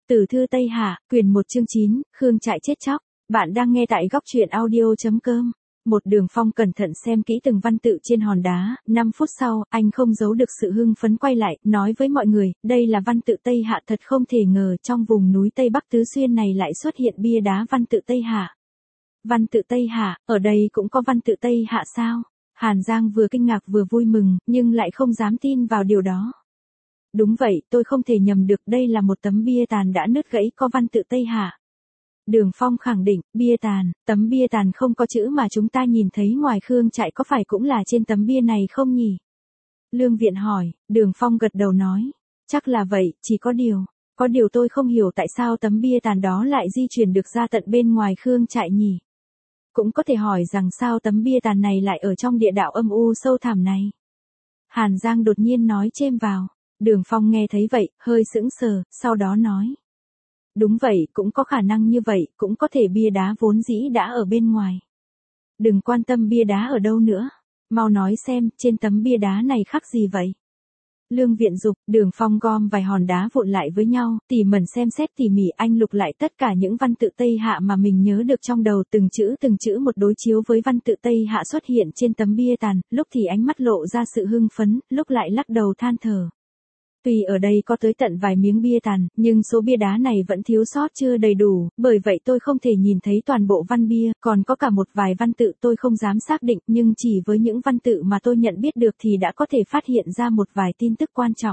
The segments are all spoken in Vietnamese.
Tử thư Tây Hạ, quyển 1 chương 9, Khương Trại chết chóc. Bạn đang nghe tại góc truyện audio.com. Một Đường Phong cẩn thận xem kỹ từng văn tự trên hòn đá, 5 phút sau, anh không giấu được sự hưng phấn quay lại, nói với mọi người, đây là văn tự Tây Hạ, thật không thể ngờ trong vùng núi Tây Bắc Tứ Xuyên này lại xuất hiện bia đá văn tự Tây Hạ. Văn tự Tây Hạ, ở đây cũng có văn tự Tây Hạ sao? Hàn Giang vừa kinh ngạc vừa vui mừng, nhưng lại không dám tin vào điều đó. Đúng vậy, tôi không thể nhầm được, đây là một tấm bia tàn đã nứt gãy có văn tự Tây Hạ. Đường Phong khẳng định, bia tàn, tấm bia tàn không có chữ mà chúng ta nhìn thấy ngoài Khương Trại có phải cũng là trên tấm bia này không nhỉ? Lương Viện hỏi, Đường Phong gật đầu nói, chắc là vậy, chỉ có điều tôi không hiểu tại sao tấm bia tàn đó lại di chuyển được ra tận bên ngoài Khương Trại nhỉ? Cũng có thể hỏi rằng sao tấm bia tàn này lại ở trong địa đạo âm u sâu thẳm này? Hàn Giang đột nhiên nói chêm vào. Đường Phong nghe thấy vậy, hơi sững sờ, sau đó nói. Đúng vậy, cũng có khả năng như vậy, cũng có thể bia đá vốn dĩ đã ở bên ngoài. Đừng quan tâm bia đá ở đâu nữa. Mau nói xem, trên tấm bia đá này khắc gì vậy? Lương Viện dục, Đường Phong gom vài hòn đá vụn lại với nhau, tỉ mẩn xem xét tỉ mỉ, anh lục lại tất cả những văn tự Tây Hạ mà mình nhớ được trong đầu, từng chữ một đối chiếu với văn tự Tây Hạ xuất hiện trên tấm bia tàn, lúc thì ánh mắt lộ ra sự hưng phấn, lúc lại lắc đầu than thở. Tuy ở đây có tới tận vài miếng bia tàn, nhưng số bia đá này vẫn thiếu sót chưa đầy đủ, bởi vậy tôi không thể nhìn thấy toàn bộ văn bia, còn có cả một vài văn tự tôi không dám xác định, nhưng chỉ với những văn tự mà tôi nhận biết được thì đã có thể phát hiện ra một vài tin tức quan trọng.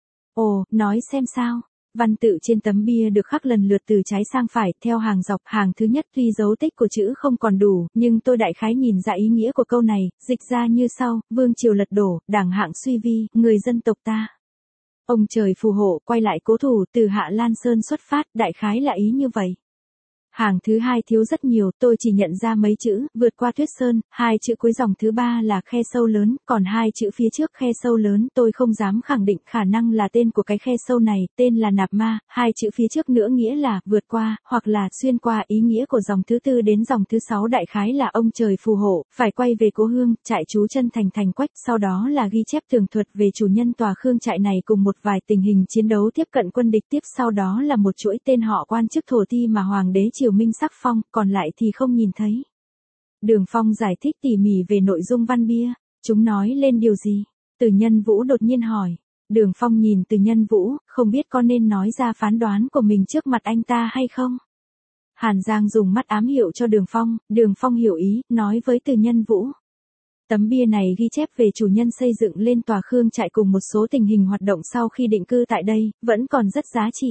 Ồ, nói xem sao. Văn tự trên tấm bia được khắc lần lượt từ trái sang phải, theo hàng dọc, hàng thứ nhất tuy dấu tích của chữ không còn đủ, nhưng tôi đại khái nhìn ra ý nghĩa của câu này, dịch ra như sau, vương triều lật đổ, đảng hạng suy vi, người dân tộc ta. Ông trời phù hộ, quay lại cố thủ, từ Hạ Lan Sơn xuất phát, đại khái là ý như vậy. Hàng thứ hai thiếu rất nhiều, tôi chỉ nhận ra mấy chữ, vượt qua Tuyết Sơn, 2 chữ cuối dòng thứ 3 là khe sâu lớn, còn 2 chữ phía trước khe sâu lớn, tôi không dám khẳng định khả năng là tên của cái khe sâu này, tên là Nạp Ma, 2 chữ phía trước nữa nghĩa là vượt qua, hoặc là xuyên qua, ý nghĩa của dòng thứ 4 đến dòng thứ 6 đại khái là ông trời phù hộ, phải quay về cố hương, trại trú chân thành Quách, sau đó là ghi chép tường thuật về chủ nhân tòa Khương trại này cùng một vài tình hình chiến đấu tiếp cận quân địch, tiếp sau đó là một chuỗi tên họ quan chức thổ ti mà hoàng đế Triều Minh sắc phong, còn lại thì không nhìn thấy. Đường Phong giải thích tỉ mỉ về nội dung văn bia, chúng nói lên điều gì? Từ Nhân Vũ đột nhiên hỏi. Đường Phong nhìn Từ Nhân Vũ, không biết có nên nói ra phán đoán của mình trước mặt anh ta hay không? Hàn Giang dùng mắt ám hiệu cho Đường Phong hiểu ý, nói với Từ Nhân Vũ. Tấm bia này ghi chép về chủ nhân xây dựng lên tòa Khương trại cùng một số tình hình hoạt động sau khi định cư tại đây, vẫn còn rất giá trị.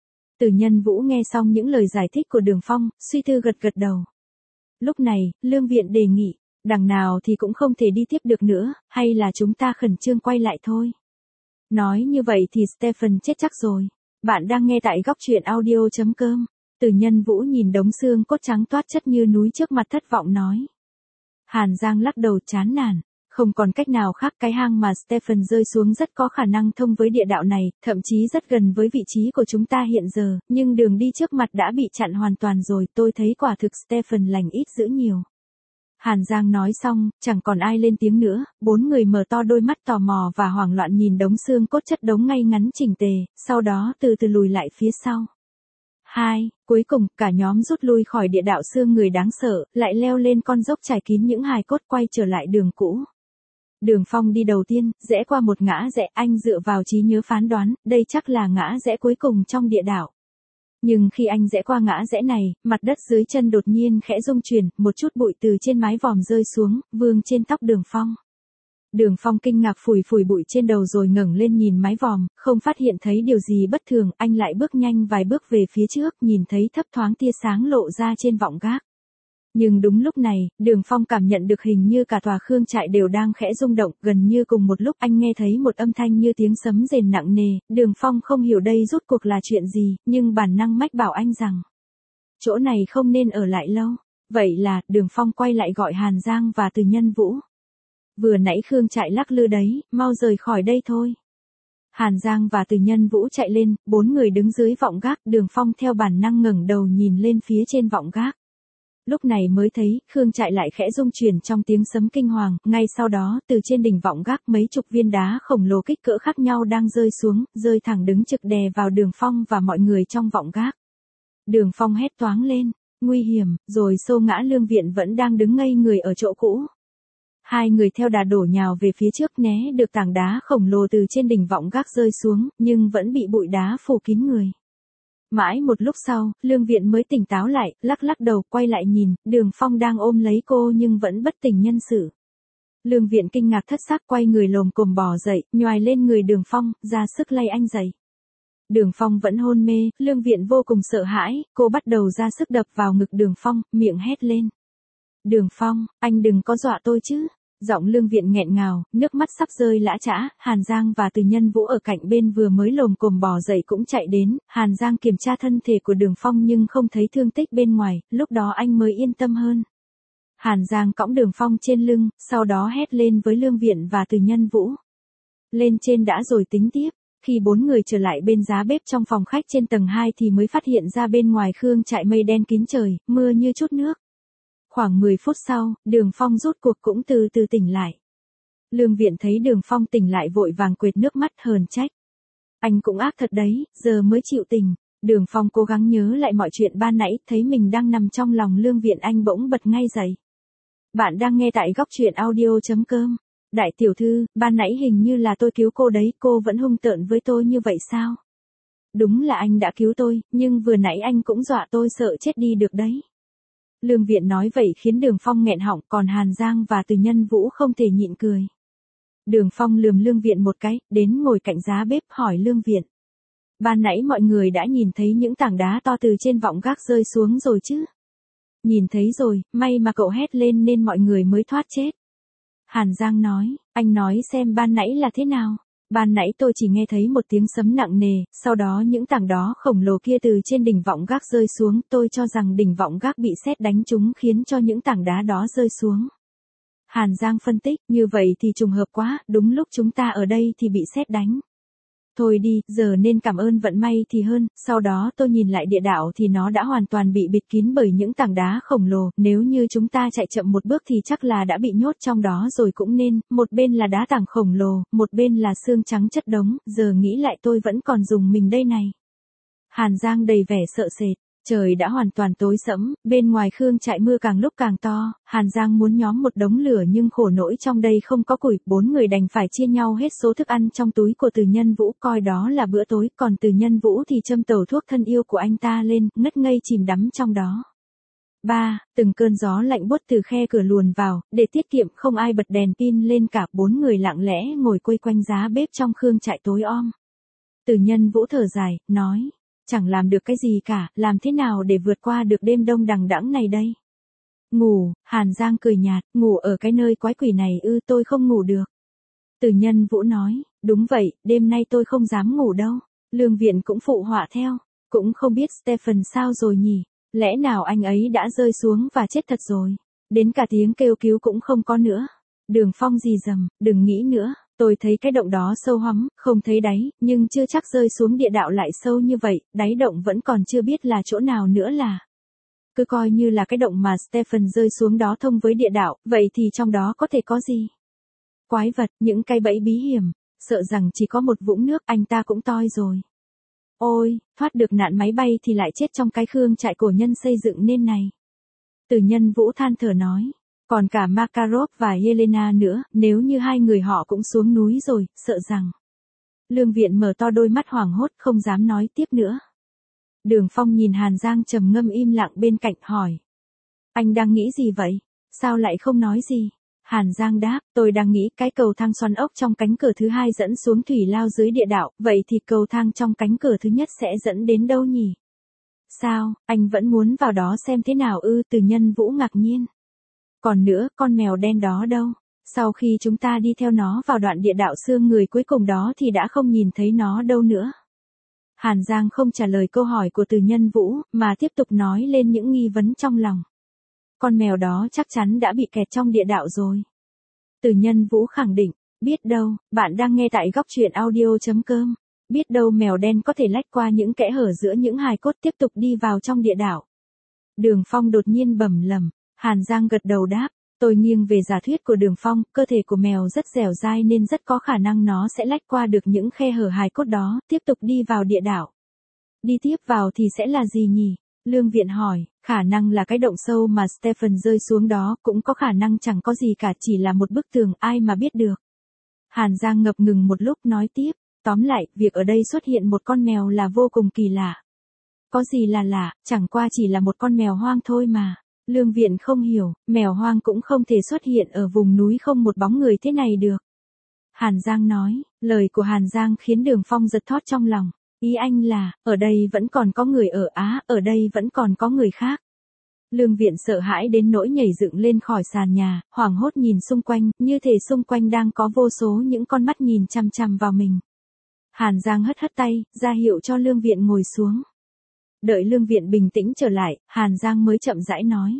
Từ Nhân Vũ nghe xong những lời giải thích của Đường Phong, suy tư gật đầu. Lúc này, Lương Viện đề nghị, đằng nào thì cũng không thể đi tiếp được nữa, hay là chúng ta khẩn trương quay lại thôi. Nói như vậy thì Stephen chết chắc rồi. Bạn đang nghe tại góc truyện audio.com. Từ Nhân Vũ nhìn đống xương cốt trắng toát chất như núi trước mặt thất vọng nói. Hàn Giang lắc đầu chán nản. Không còn cách nào khác, cái hang mà Stephen rơi xuống rất có khả năng thông với địa đạo này, thậm chí rất gần với vị trí của chúng ta hiện giờ, nhưng đường đi trước mặt đã bị chặn hoàn toàn rồi, tôi thấy quả thực Stephen lành ít dữ nhiều. Hàn Giang nói xong, chẳng còn ai lên tiếng nữa, 4 người mở to đôi mắt tò mò và hoảng loạn nhìn đống xương cốt chất đống ngay ngắn chỉnh tề, sau đó từ từ lùi lại phía sau. Cuối cùng, cả nhóm rút lui khỏi địa đạo xương người đáng sợ, lại leo lên con dốc trải kín những hài cốt quay trở lại đường cũ. Đường Phong đi đầu tiên, rẽ qua một ngã rẽ, anh dựa vào trí nhớ phán đoán, đây chắc là ngã rẽ cuối cùng trong địa đạo. Nhưng khi anh rẽ qua ngã rẽ này, mặt đất dưới chân đột nhiên khẽ rung chuyển, một chút bụi từ trên mái vòm rơi xuống, vương trên tóc Đường Phong. Đường Phong kinh ngạc phủi bụi trên đầu rồi ngẩng lên nhìn mái vòm, không phát hiện thấy điều gì bất thường, anh lại bước nhanh vài bước về phía trước, nhìn thấy thấp thoáng tia sáng lộ ra trên vọng gác. Nhưng đúng lúc này, Đường Phong cảm nhận được hình như cả tòa Khương trại đều đang khẽ rung động, gần như cùng một lúc anh nghe thấy một âm thanh như tiếng sấm rền nặng nề, Đường Phong không hiểu đây rốt cuộc là chuyện gì, nhưng bản năng mách bảo anh rằng, chỗ này không nên ở lại lâu. Vậy là, Đường Phong quay lại gọi Hàn Giang và Từ Nhân Vũ. Vừa nãy Khương trại lắc lư đấy, mau rời khỏi đây thôi. Hàn Giang và Từ Nhân Vũ chạy lên, 4 người đứng dưới vọng gác, Đường Phong theo bản năng ngẩng đầu nhìn lên phía trên vọng gác. Lúc này mới thấy, Khương Trại lại khẽ rung chuyển trong tiếng sấm kinh hoàng, ngay sau đó, từ trên đỉnh vọng gác mấy chục viên đá khổng lồ kích cỡ khác nhau đang rơi xuống, rơi thẳng đứng trực đè vào Đường Phong và mọi người trong vọng gác. Đường Phong hét toáng lên, nguy hiểm, rồi xô ngã Lương Viện vẫn đang đứng ngây người ở chỗ cũ. Hai người theo đà đổ nhào về phía trước né được tảng đá khổng lồ từ trên đỉnh vọng gác rơi xuống, nhưng vẫn bị bụi đá phủ kín người. Mãi một lúc sau, Lương Viện mới tỉnh táo lại, lắc lắc đầu, quay lại nhìn, Đường Phong đang ôm lấy cô nhưng vẫn bất tỉnh nhân sự. Lương Viện kinh ngạc thất sắc quay người lồm cồm bò dậy, nhoài lên người Đường Phong, ra sức lay anh dậy. Đường Phong vẫn hôn mê, Lương Viện vô cùng sợ hãi, cô bắt đầu ra sức đập vào ngực Đường Phong, miệng hét lên. Đường Phong, anh đừng có dọa tôi chứ. Giọng Lương Viện nghẹn ngào, nước mắt sắp rơi lã chã, Hàn Giang và Từ Nhân Vũ ở cạnh bên vừa mới lồm cồm bò dậy cũng chạy đến, Hàn Giang kiểm tra thân thể của Đường Phong nhưng không thấy thương tích bên ngoài, lúc đó anh mới yên tâm hơn. Hàn Giang cõng Đường Phong trên lưng, sau đó hét lên với Lương Viện và Từ Nhân Vũ. Lên trên đã rồi tính tiếp. Khi bốn người trở lại bên giá bếp trong phòng khách trên tầng 2 thì mới phát hiện ra bên ngoài Khương Trại mây đen kín trời, mưa như chút nước. Khoảng 10 phút sau, Đường Phong rốt cuộc cũng từ từ tỉnh lại. Lương Viện thấy Đường Phong tỉnh lại vội vàng quệt nước mắt hờn trách. Anh cũng ác thật đấy, giờ mới chịu tỉnh. Đường Phong cố gắng nhớ lại mọi chuyện ban nãy, thấy mình đang nằm trong lòng Lương Viện anh bỗng bật ngay dậy. Bạn đang nghe tại góc truyện audio.com. Đại tiểu thư, ban nãy hình như là tôi cứu cô đấy, cô vẫn hung tợn với tôi như vậy sao? Đúng là anh đã cứu tôi, nhưng vừa nãy anh cũng dọa tôi sợ chết đi được đấy. Lương Viện nói vậy khiến Đường Phong nghẹn họng, còn Hàn Giang và Từ Nhân Vũ không thể nhịn cười. Đường Phong lườm Lương Viện một cái, đến ngồi cạnh giá bếp hỏi Lương Viện. Ban nãy mọi người đã nhìn thấy những tảng đá to từ trên vọng gác rơi xuống rồi chứ? Nhìn thấy rồi, may mà cậu hét lên nên mọi người mới thoát chết. Hàn Giang nói, anh nói xem ban nãy là thế nào? Ban nãy tôi chỉ nghe thấy một tiếng sấm nặng nề, sau đó những tảng đá khổng lồ kia từ trên đỉnh vọng gác rơi xuống, tôi cho rằng đỉnh vọng gác bị sét đánh trúng khiến cho những tảng đá đó rơi xuống. Hàn Giang phân tích, như vậy thì trùng hợp quá, đúng lúc chúng ta ở đây thì bị sét đánh. Thôi đi, giờ nên cảm ơn vận may thì hơn, sau đó tôi nhìn lại địa đạo thì nó đã hoàn toàn bị bịt kín bởi những tảng đá khổng lồ, nếu như chúng ta chạy chậm một bước thì chắc là đã bị nhốt trong đó rồi cũng nên, một bên là đá tảng khổng lồ, một bên là xương trắng chất đống, giờ nghĩ lại tôi vẫn còn dùng mình đây này. Hàn Giang đầy vẻ sợ sệt. Trời đã hoàn toàn tối sẫm, bên ngoài Khương Trại mưa càng lúc càng to, Hàn Giang muốn nhóm một đống lửa nhưng khổ nỗi trong đây không có củi, bốn người đành phải chia nhau hết số thức ăn trong túi của Từ Nhân Vũ coi đó là bữa tối, còn Từ Nhân Vũ thì châm tẩu thuốc thân yêu của anh ta lên, ngất ngây chìm đắm trong đó. Từng cơn gió lạnh buốt từ khe cửa luồn vào, để tiết kiệm không ai bật đèn pin lên cả, bốn người lặng lẽ ngồi quây quanh giá bếp trong Khương Trại tối om. Từ Nhân Vũ thở dài, nói. Chẳng làm được cái gì cả, làm thế nào để vượt qua được đêm đông đằng đẵng này đây? Ngủ, Hàn Giang cười nhạt, ngủ ở cái nơi quái quỷ này ư, tôi không ngủ được. Từ Nhân Vũ nói, đúng vậy, đêm nay tôi không dám ngủ đâu. Lương Viện cũng phụ họa theo, cũng không biết Stephen sao rồi nhỉ, lẽ nào anh ấy đã rơi xuống và chết thật rồi, đến cả tiếng kêu cứu cũng không có nữa. Đường Phong rì rầm, đừng nghĩ nữa. Tôi thấy cái động đó sâu hoắm, không thấy đáy, nhưng chưa chắc rơi xuống địa đạo lại sâu như vậy, đáy động vẫn còn chưa biết là chỗ nào nữa là. Cứ coi như là cái động mà Stephen rơi xuống đó thông với địa đạo, vậy thì trong đó có thể có gì? Quái vật, những cái bẫy bí hiểm, sợ rằng chỉ có một vũng nước anh ta cũng toi rồi. Ôi, thoát được nạn máy bay thì lại chết trong cái Khương Trại cổ nhân xây dựng nên này. Từ Nhân Vũ than thở nói. Còn cả Makarov và Helena nữa, nếu như hai người họ cũng xuống núi rồi, sợ rằng. Lương Viện mở to đôi mắt hoảng hốt không dám nói tiếp nữa. Đường Phong nhìn Hàn Giang trầm ngâm im lặng bên cạnh hỏi. Anh đang nghĩ gì vậy? Sao lại không nói gì? Hàn Giang đáp, tôi đang nghĩ cái cầu thang xoắn ốc trong cánh cửa thứ hai dẫn xuống thủy lao dưới địa đạo, vậy thì cầu thang trong cánh cửa thứ nhất sẽ dẫn đến đâu nhỉ? Sao, anh vẫn muốn vào đó xem thế nào ư? Từ Nhân Vũ ngạc nhiên. Còn nữa, con mèo đen đó đâu? Sau khi chúng ta đi theo nó vào đoạn địa đạo xương người cuối cùng đó thì đã không nhìn thấy nó đâu nữa. Hàn Giang không trả lời câu hỏi của Từ Nhân Vũ, mà tiếp tục nói lên những nghi vấn trong lòng. Con mèo đó chắc chắn đã bị kẹt trong địa đạo rồi. Từ Nhân Vũ khẳng định, biết đâu, bạn đang nghe tại góc truyện audio.com. Biết đâu mèo đen có thể lách qua những kẽ hở giữa những hài cốt tiếp tục đi vào trong địa đạo. Đường Phong đột nhiên bẩm lẩm. Hàn Giang gật đầu đáp. Tôi nghiêng về giả thuyết của Đường Phong, cơ thể của mèo rất dẻo dai nên rất có khả năng nó sẽ lách qua được những khe hở hài cốt đó, tiếp tục đi vào địa đạo. Đi tiếp vào thì sẽ là gì nhỉ? Lương Viện hỏi, khả năng là cái động sâu mà Stephen rơi xuống đó, cũng có khả năng chẳng có gì cả, chỉ là một bức tường, ai mà biết được. Hàn Giang ngập ngừng một lúc nói tiếp, tóm lại, việc ở đây xuất hiện một con mèo là vô cùng kỳ lạ. Có gì là lạ, chẳng qua chỉ là một con mèo hoang thôi mà. Lương Viện không hiểu, mèo hoang cũng không thể xuất hiện ở vùng núi không một bóng người thế này được. Hàn Giang nói, lời của Hàn Giang khiến Đường Phong giật thót trong lòng. Ý anh là, ở đây vẫn còn có người ở Á, ở đây vẫn còn có người khác. Lương Viện sợ hãi đến nỗi nhảy dựng lên khỏi sàn nhà, hoảng hốt nhìn xung quanh, như thể xung quanh đang có vô số những con mắt nhìn chằm chằm vào mình. Hàn Giang hất hất tay, ra hiệu cho Lương Viện ngồi xuống. Đợi Lương Viện bình tĩnh trở lại, Hàn Giang mới chậm rãi nói.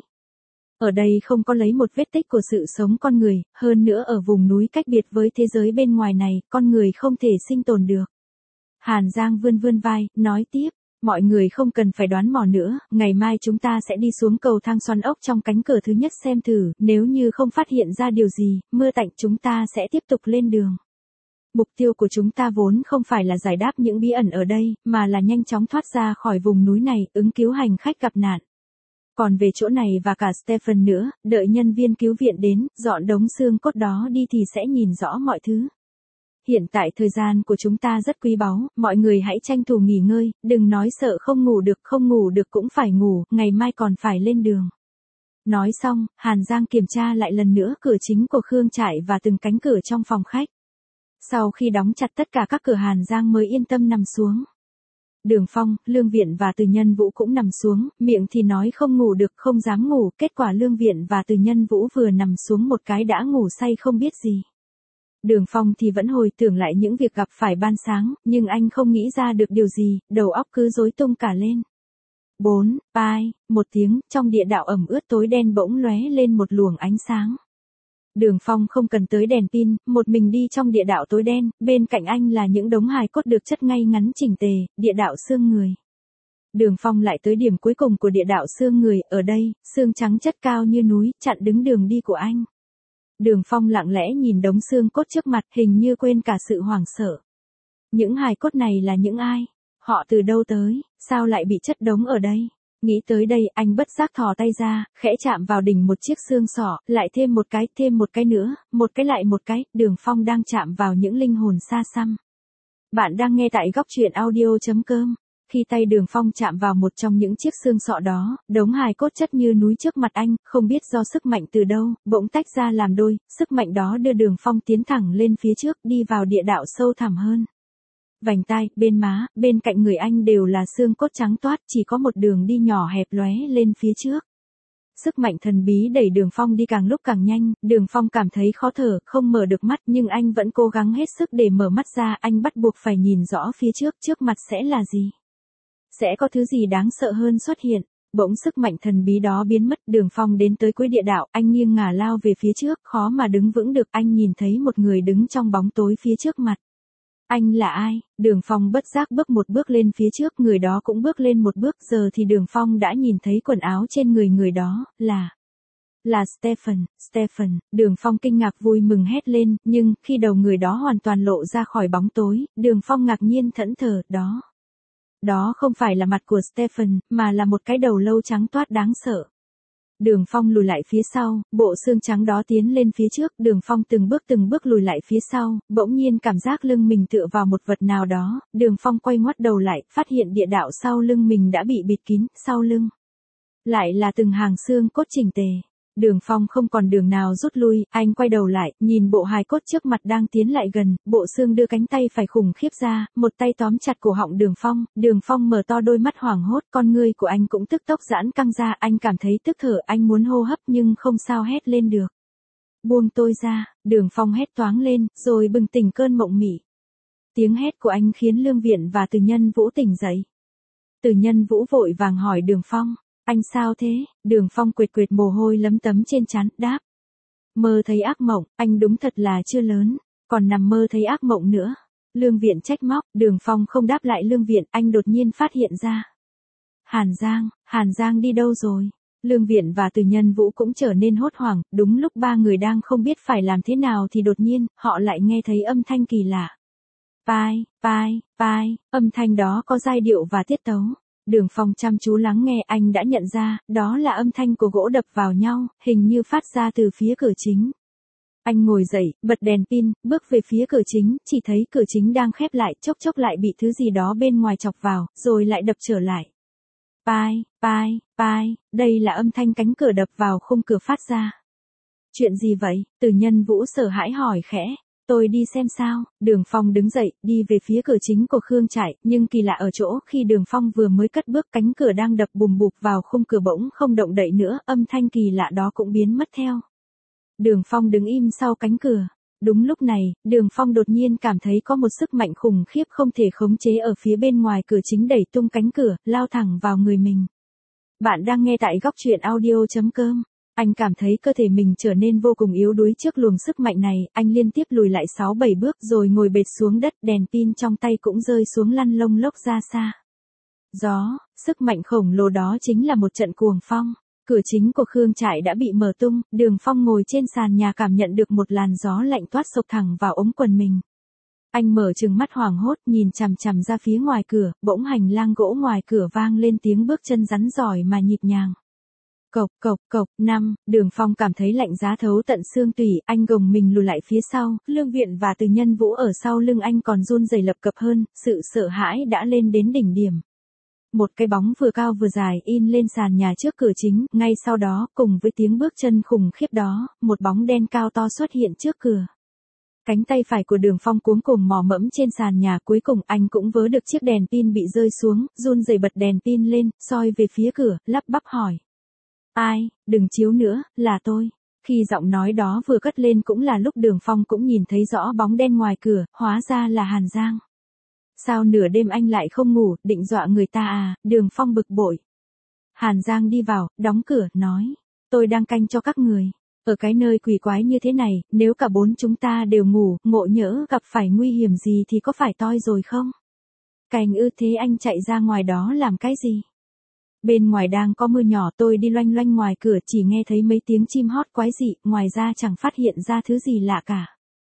Ở đây không có lấy một vết tích của sự sống con người, hơn nữa ở vùng núi cách biệt với thế giới bên ngoài này, con người không thể sinh tồn được. Hàn Giang vươn vươn vai, nói tiếp, mọi người không cần phải đoán mò nữa, ngày mai chúng ta sẽ đi xuống cầu thang xoắn ốc trong cánh cửa thứ nhất xem thử, nếu như không phát hiện ra điều gì, mưa tạnh chúng ta sẽ tiếp tục lên đường. Mục tiêu của chúng ta vốn không phải là giải đáp những bí ẩn ở đây, mà là nhanh chóng thoát ra khỏi vùng núi này, ứng cứu hành khách gặp nạn. Còn về chỗ này và cả Stephen nữa, đợi nhân viên cứu viện đến, dọn đống xương cốt đó đi thì sẽ nhìn rõ mọi thứ. Hiện tại thời gian của chúng ta rất quý báu, mọi người hãy tranh thủ nghỉ ngơi, đừng nói sợ không ngủ được cũng phải ngủ, ngày mai còn phải lên đường. Nói xong, Hàn Giang kiểm tra lại lần nữa cửa chính của Khương Trại và từng cánh cửa trong phòng khách. Sau khi đóng chặt tất cả các cửa, Hàn Giang mới yên tâm nằm xuống. Đường Phong, Lương Viện và Từ Nhân Vũ cũng nằm xuống, miệng thì nói không ngủ được, không dám ngủ, kết quả Lương Viện và Từ Nhân Vũ vừa nằm xuống một cái đã ngủ say không biết gì. Đường Phong thì vẫn hồi tưởng lại những việc gặp phải ban sáng, nhưng anh không nghĩ ra được điều gì, đầu óc cứ rối tung cả lên. 4, pai, một tiếng, trong địa đạo ẩm ướt tối đen bỗng lóe lên một luồng ánh sáng. Đường Phong không cần tới đèn pin, một mình đi trong địa đạo tối đen, bên cạnh anh là những đống hài cốt được chất ngay ngắn chỉnh tề, địa đạo xương người. Đường Phong lại tới điểm cuối cùng của địa đạo xương người, ở đây, xương trắng chất cao như núi, chặn đứng đường đi của anh. Đường Phong lặng lẽ nhìn đống xương cốt trước mặt, hình như quên cả sự hoảng sợ. Những hài cốt này là những ai? Họ từ đâu tới, sao lại bị chất đống ở đây? Nghĩ tới đây, anh bất giác thò tay ra, khẽ chạm vào đỉnh một chiếc xương sọ, lại thêm một cái nữa, một cái lại một cái, Đường Phong đang chạm vào những linh hồn xa xăm. Bạn đang nghe tại góc truyện audio.com. Khi tay Đường Phong chạm vào một trong những chiếc xương sọ đó, đống hài cốt chất như núi trước mặt anh, không biết do sức mạnh từ đâu, bỗng tách ra làm đôi, sức mạnh đó đưa Đường Phong tiến thẳng lên phía trước, đi vào địa đạo sâu thẳm hơn. Vành tai, bên má, bên cạnh người anh đều là xương cốt trắng toát, chỉ có một đường đi nhỏ hẹp lóe lên phía trước. Sức mạnh thần bí đẩy Đường Phong đi càng lúc càng nhanh, Đường Phong cảm thấy khó thở, không mở được mắt nhưng anh vẫn cố gắng hết sức để mở mắt ra, anh bắt buộc phải nhìn rõ phía trước mặt sẽ là gì. Sẽ có thứ gì đáng sợ hơn xuất hiện. Bỗng sức mạnh thần bí đó biến mất, Đường Phong đến tới cuối địa đạo, anh nghiêng ngả lao về phía trước, khó mà đứng vững được, anh nhìn thấy một người đứng trong bóng tối phía trước mặt. Anh là ai? Đường Phong bất giác bước một bước lên phía trước, người đó cũng bước lên một bước, giờ thì Đường Phong đã nhìn thấy quần áo trên người đó, là Stephen, Đường Phong kinh ngạc vui mừng hét lên, nhưng, khi đầu người đó hoàn toàn lộ ra khỏi bóng tối, Đường Phong ngạc nhiên thẫn thờ, đó không phải là mặt của Stephen, mà là một cái đầu lâu trắng toát đáng sợ. Đường Phong lùi lại phía sau, bộ xương trắng đó tiến lên phía trước, Đường Phong từng bước lùi lại phía sau, bỗng nhiên cảm giác lưng mình tựa vào một vật nào đó, Đường Phong quay ngoắt đầu lại, phát hiện địa đạo sau lưng mình đã bị bịt kín, sau lưng lại là từng hàng xương cốt chỉnh tề. Đường Phong không còn đường nào rút lui, anh quay đầu lại, nhìn bộ hài cốt trước mặt đang tiến lại gần, bộ xương đưa cánh tay phải khủng khiếp ra, một tay tóm chặt cổ họng Đường Phong mở to đôi mắt hoảng hốt, con ngươi của anh cũng tức tốc giãn căng ra, anh cảm thấy tức thở, anh muốn hô hấp nhưng không sao hét lên được. Buông tôi ra, Đường Phong hét toáng lên, rồi bừng tỉnh cơn mộng mị. Tiếng hét của anh khiến Lương Viện và Từ Nhân Vũ tỉnh dậy. Từ Nhân Vũ vội vàng hỏi Đường Phong. Anh sao thế? Đường Phong quệt mồ hôi lấm tấm trên trán, đáp. Mơ thấy ác mộng, anh đúng thật là chưa lớn, còn nằm mơ thấy ác mộng nữa. Lương Viện trách móc, Đường Phong không đáp lại Lương Viện, anh đột nhiên phát hiện ra. Hàn Giang đi đâu rồi? Lương Viện và Từ Nhân Vũ cũng trở nên hốt hoảng, đúng lúc ba người đang không biết phải làm thế nào thì đột nhiên, họ lại nghe thấy âm thanh kỳ lạ. Pai, âm thanh đó có giai điệu và tiết tấu. Đường Phong chăm chú lắng nghe, anh đã nhận ra, đó là âm thanh của gỗ đập vào nhau, hình như phát ra từ phía cửa chính. Anh ngồi dậy, bật đèn pin, bước về phía cửa chính, chỉ thấy cửa chính đang khép lại, chốc chốc lại bị thứ gì đó bên ngoài chọc vào, rồi lại đập trở lại. Pai, đây là âm thanh cánh cửa đập vào khung cửa phát ra. Chuyện gì vậy? Từ Nhân Vũ sợ hãi hỏi khẽ. Tôi đi xem sao. Đường Phong đứng dậy, đi về phía cửa chính của Khương Trại, nhưng kỳ lạ ở chỗ khi Đường Phong vừa mới cất bước, cánh cửa đang đập bùm bụp vào khung cửa bỗng không động đậy nữa, âm thanh kỳ lạ đó cũng biến mất theo. Đường Phong đứng im sau cánh cửa. Đúng lúc này, Đường Phong đột nhiên cảm thấy có một sức mạnh khủng khiếp không thể khống chế ở phía bên ngoài cửa chính đẩy tung cánh cửa, lao thẳng vào người mình. Bạn đang nghe tại góc truyện audio.com. Anh cảm thấy cơ thể mình trở nên vô cùng yếu đuối trước luồng sức mạnh này, anh liên tiếp lùi lại 6-7 bước rồi ngồi bệt xuống đất, đèn pin trong tay cũng rơi xuống lăn lông lốc ra xa. Gió, sức mạnh khổng lồ đó chính là một trận cuồng phong. Cửa chính của Khương Trại đã bị mở tung, Đường Phong ngồi trên sàn nhà cảm nhận được một làn gió lạnh toát xộc thẳng vào ống quần mình. Anh mở trừng mắt hoảng hốt nhìn chằm chằm ra phía ngoài cửa, bỗng hành lang gỗ ngoài cửa vang lên tiếng bước chân rắn rỏi mà nhịp nhàng. Cộc, 5, Đường Phong cảm thấy lạnh giá thấu tận xương tủy, anh gồng mình lùi lại phía sau, Lương Viện và Từ Nhân Vũ ở sau lưng anh còn run rẩy lập cập hơn, sự sợ hãi đã lên đến đỉnh điểm. Một cái bóng vừa cao vừa dài in lên sàn nhà trước cửa chính, ngay sau đó, cùng với tiếng bước chân khủng khiếp đó, một bóng đen cao to xuất hiện trước cửa. Cánh tay phải của Đường Phong cuống cuồng mò mẫm trên sàn nhà, cuối cùng anh cũng vớ được chiếc đèn pin bị rơi xuống, run rẩy bật đèn pin lên, soi về phía cửa, lắp bắp hỏi. Ai, đừng chiếu nữa, là tôi. Khi giọng nói đó vừa cất lên cũng là lúc Đường Phong cũng nhìn thấy rõ bóng đen ngoài cửa, hóa ra là Hàn Giang. Sao nửa đêm anh lại không ngủ, định dọa người ta à? Đường Phong bực bội. Hàn Giang đi vào, đóng cửa, nói. Tôi đang canh cho các người. Ở cái nơi quỷ quái như thế này, nếu cả bốn chúng ta đều ngủ, ngộ nhỡ gặp phải nguy hiểm gì thì có phải toi rồi không? Canh ư, thế anh chạy ra ngoài đó làm cái gì? Bên ngoài đang có mưa nhỏ, tôi đi loanh loanh ngoài cửa chỉ nghe thấy mấy tiếng chim hót quái dị, ngoài ra chẳng phát hiện ra thứ gì lạ cả.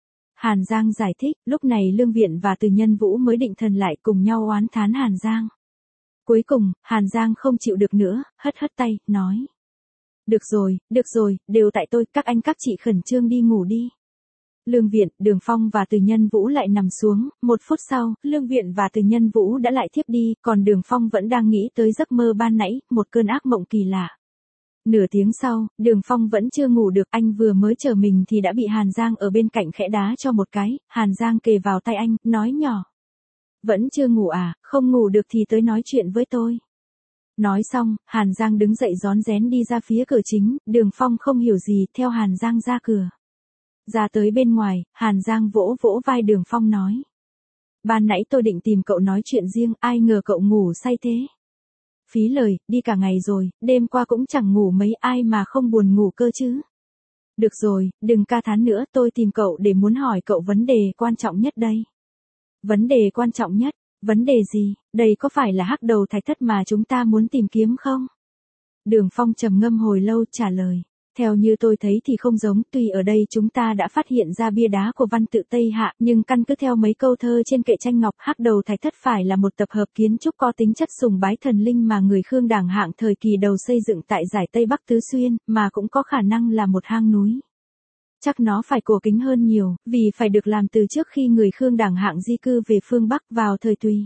Hàn Giang giải thích, lúc này Lương Viện và Từ Nhân Vũ mới định thần lại cùng nhau oán thán Hàn Giang. Cuối cùng, Hàn Giang không chịu được nữa, hất tay, nói. Được rồi, đều tại tôi, các anh các chị khẩn trương đi ngủ đi. Lương Viện, Đường Phong và Từ Nhân Vũ lại nằm xuống, 1 phút sau, Lương Viện và Từ Nhân Vũ đã lại thiếp đi, còn Đường Phong vẫn đang nghĩ tới giấc mơ ban nãy, một cơn ác mộng kỳ lạ. Nửa tiếng sau, Đường Phong vẫn chưa ngủ được, anh vừa mới trở mình thì đã bị Hàn Giang ở bên cạnh khẽ đá cho một cái, Hàn Giang kề vào tay anh, nói nhỏ. Vẫn chưa ngủ à, không ngủ được thì tới nói chuyện với tôi. Nói xong, Hàn Giang đứng dậy rón rén đi ra phía cửa chính, Đường Phong không hiểu gì, theo Hàn Giang ra cửa. Ra tới bên ngoài, Hàn Giang vỗ vỗ vai Đường Phong nói. Ban nãy tôi định tìm cậu nói chuyện riêng, ai ngờ cậu ngủ say thế. Phí lời, đi cả ngày rồi, đêm qua cũng chẳng ngủ mấy, ai mà không buồn ngủ cơ chứ. Được rồi, đừng ca thán nữa, tôi tìm cậu để muốn hỏi cậu vấn đề quan trọng nhất đây. Vấn đề quan trọng nhất? Vấn đề gì? Đây có phải là hắc đầu thạch thất mà chúng ta muốn tìm kiếm không? Đường Phong trầm ngâm hồi lâu trả lời. Theo như tôi thấy thì không giống, tuy ở đây chúng ta đã phát hiện ra bia đá của văn tự Tây Hạ, nhưng căn cứ theo mấy câu thơ trên kệ tranh ngọc, hắc đầu thạch thất phải là một tập hợp kiến trúc có tính chất sùng bái thần linh mà người Khương Đảng Hạng thời kỳ đầu xây dựng tại giải Tây Bắc Tứ Xuyên, mà cũng có khả năng là một hang núi. Chắc nó phải cổ kính hơn nhiều, vì phải được làm từ trước khi người Khương Đảng Hạng di cư về phương Bắc vào thời Tùy.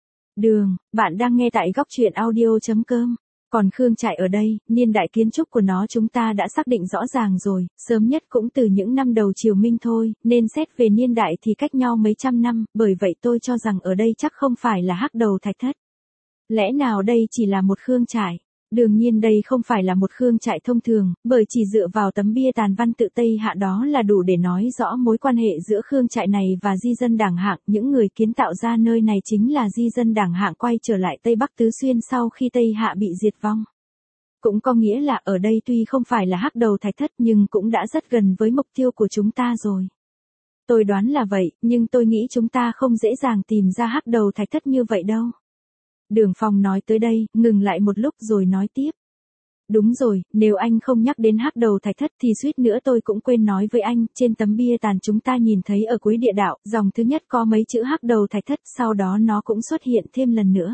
Bạn đang nghe tại góc truyện audio.com. Còn Khương Trại ở đây, niên đại kiến trúc của nó chúng ta đã xác định rõ ràng rồi, sớm nhất cũng từ những năm đầu Triều Minh thôi, nên xét về niên đại thì cách nhau mấy trăm năm, bởi vậy tôi cho rằng ở đây chắc không phải là hắc đầu thạch thất. Lẽ nào đây chỉ là một Khương Trại? Đương nhiên đây không phải là một Khương Trại thông thường, bởi chỉ dựa vào tấm bia tàn văn tự Tây Hạ đó là đủ để nói rõ mối quan hệ giữa Khương Trại này và di dân Đảng Hạng. Những người kiến tạo ra nơi này chính là di dân Đảng Hạng quay trở lại Tây Bắc Tứ Xuyên sau khi Tây Hạ bị diệt vong. Cũng có nghĩa là ở đây tuy không phải là hắc đầu thạch thất nhưng cũng đã rất gần với mục tiêu của chúng ta rồi. Tôi đoán là vậy, nhưng tôi nghĩ chúng ta không dễ dàng tìm ra hắc đầu thạch thất như vậy đâu. Đường Phong nói tới đây, ngừng lại một lúc rồi nói tiếp. Đúng rồi, nếu anh không nhắc đến hắc đầu thạch thất thì suýt nữa tôi cũng quên nói với anh, trên tấm bia tàn chúng ta nhìn thấy ở cuối địa đạo, dòng thứ nhất có mấy chữ hắc đầu thạch thất, sau đó nó cũng xuất hiện thêm lần nữa.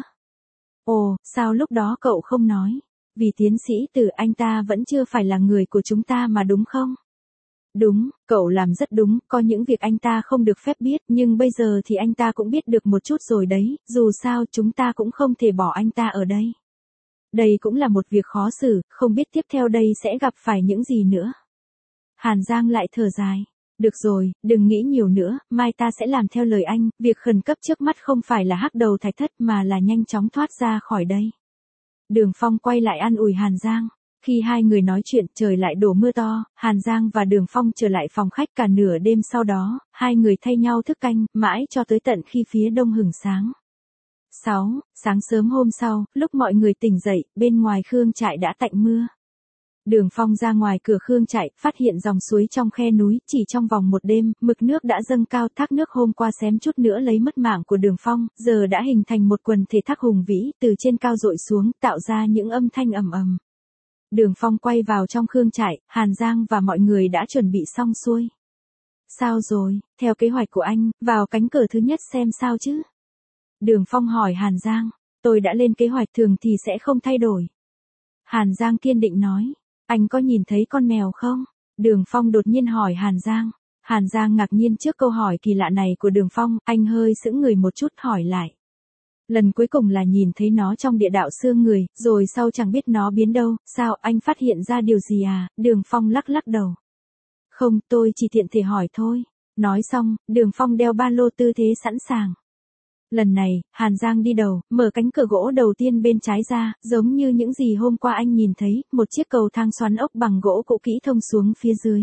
Ồ, sao lúc đó cậu không nói? Vì tiến sĩ Từ anh ta vẫn chưa phải là người của chúng ta mà đúng không? Đúng, cậu làm rất đúng, có những việc anh ta không được phép biết, nhưng bây giờ thì anh ta cũng biết được một chút rồi đấy, dù sao chúng ta cũng không thể bỏ anh ta ở đây. Đây cũng là một việc khó xử, không biết tiếp theo đây sẽ gặp phải những gì nữa. Hàn Giang lại thở dài. Được rồi, đừng nghĩ nhiều nữa, mai ta sẽ làm theo lời anh, việc khẩn cấp trước mắt không phải là hắc đầu thạch thất mà là nhanh chóng thoát ra khỏi đây. Đường Phong quay lại an ủi Hàn Giang. Khi hai người nói chuyện trời lại đổ mưa to, Hàn Giang và Đường Phong trở lại phòng khách cả nửa đêm sau đó, hai người thay nhau thức canh, mãi cho tới tận khi phía đông hửng sáng. 6. Sáng sớm hôm sau, lúc mọi người tỉnh dậy, bên ngoài khương trại đã tạnh mưa. Đường Phong ra ngoài cửa khương trại, phát hiện dòng suối trong khe núi, chỉ trong vòng một đêm, mực nước đã dâng cao, thác nước hôm qua xém chút nữa lấy mất mạng của Đường Phong, giờ đã hình thành một quần thể thác hùng vĩ, từ trên cao dội xuống, tạo ra những âm thanh ầm ầm. Đường Phong quay vào trong khương trại, Hàn Giang và mọi người đã chuẩn bị xong xuôi. Sao rồi, theo kế hoạch của anh, vào cánh cửa thứ nhất xem sao chứ? Đường Phong hỏi Hàn Giang, tôi đã lên kế hoạch thường thì sẽ không thay đổi. Hàn Giang kiên định nói, anh có nhìn thấy con mèo không? Đường Phong đột nhiên hỏi Hàn Giang. Hàn Giang ngạc nhiên trước câu hỏi kỳ lạ này của Đường Phong, anh hơi sững người một chút hỏi lại. Lần cuối cùng là nhìn thấy nó trong địa đạo xương người, rồi sau chẳng biết nó biến đâu, sao anh phát hiện ra điều gì à? Đường Phong lắc lắc đầu. Không, tôi chỉ tiện thể hỏi thôi. Nói xong, Đường Phong đeo ba lô tư thế sẵn sàng. Lần này, Hàn Giang đi đầu, mở cánh cửa gỗ đầu tiên bên trái ra, giống như những gì hôm qua anh nhìn thấy, một chiếc cầu thang xoắn ốc bằng gỗ cũ kỹ thông xuống phía dưới.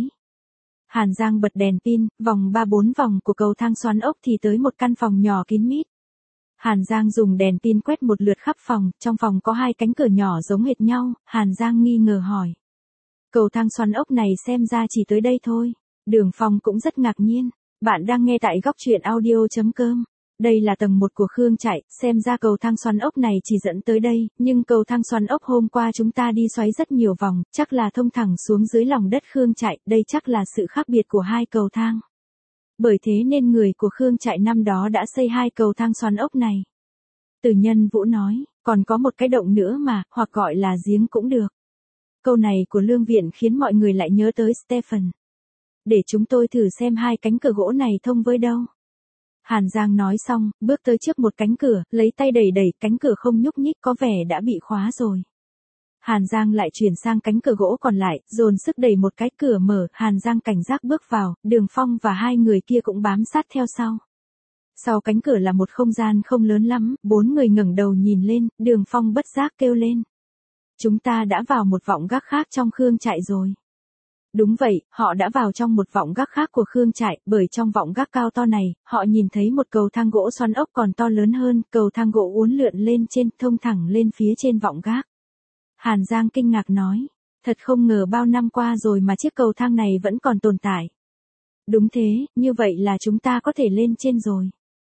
Hàn Giang bật đèn pin, vòng 3-4 vòng của cầu thang xoắn ốc thì tới một căn phòng nhỏ kín mít. Hàn Giang dùng đèn pin quét một lượt khắp phòng, trong phòng có hai cánh cửa nhỏ giống hệt nhau, Hàn Giang nghi ngờ hỏi. Cầu thang xoắn ốc này xem ra chỉ tới đây thôi. Đường Phong cũng rất ngạc nhiên. Bạn đang nghe tại góc truyện audio.com. Đây là tầng 1 của khương trại, xem ra cầu thang xoắn ốc này chỉ dẫn tới đây, nhưng cầu thang xoắn ốc hôm qua chúng ta đi xoáy rất nhiều vòng, chắc là thông thẳng xuống dưới lòng đất khương trại, đây chắc là sự khác biệt của hai cầu thang. Bởi thế nên người của khương trại năm đó đã xây hai cầu thang xoắn ốc này. Từ Nhân Vũ nói, còn có một cái động nữa mà, hoặc gọi là giếng cũng được. Câu này của Lương Viện khiến mọi người lại nhớ tới Stephen. Để chúng tôi thử xem hai cánh cửa gỗ này thông với đâu. Hàn Giang nói xong, bước tới trước một cánh cửa, lấy tay đẩy cánh cửa không nhúc nhích có vẻ đã bị khóa rồi. Hàn Giang lại chuyển sang cánh cửa gỗ còn lại, dồn sức đẩy một cái cửa mở, Hàn Giang cảnh giác bước vào, Đường Phong và hai người kia cũng bám sát theo sau. Sau cánh cửa là một không gian không lớn lắm, bốn người ngẩng đầu nhìn lên, Đường Phong bất giác kêu lên. Chúng ta đã vào một vọng gác khác trong khương trại rồi. Đúng vậy, họ đã vào trong một vọng gác khác của khương trại, bởi trong vọng gác cao to này, họ nhìn thấy một cầu thang gỗ xoắn ốc còn to lớn hơn, cầu thang gỗ uốn lượn lên trên, thông thẳng lên phía trên vọng gác. Hàn Giang kinh ngạc nói, thật không ngờ bao năm qua rồi mà chiếc cầu thang này vẫn còn tồn tại. Đúng thế, như vậy là chúng ta có thể lên trên rồi.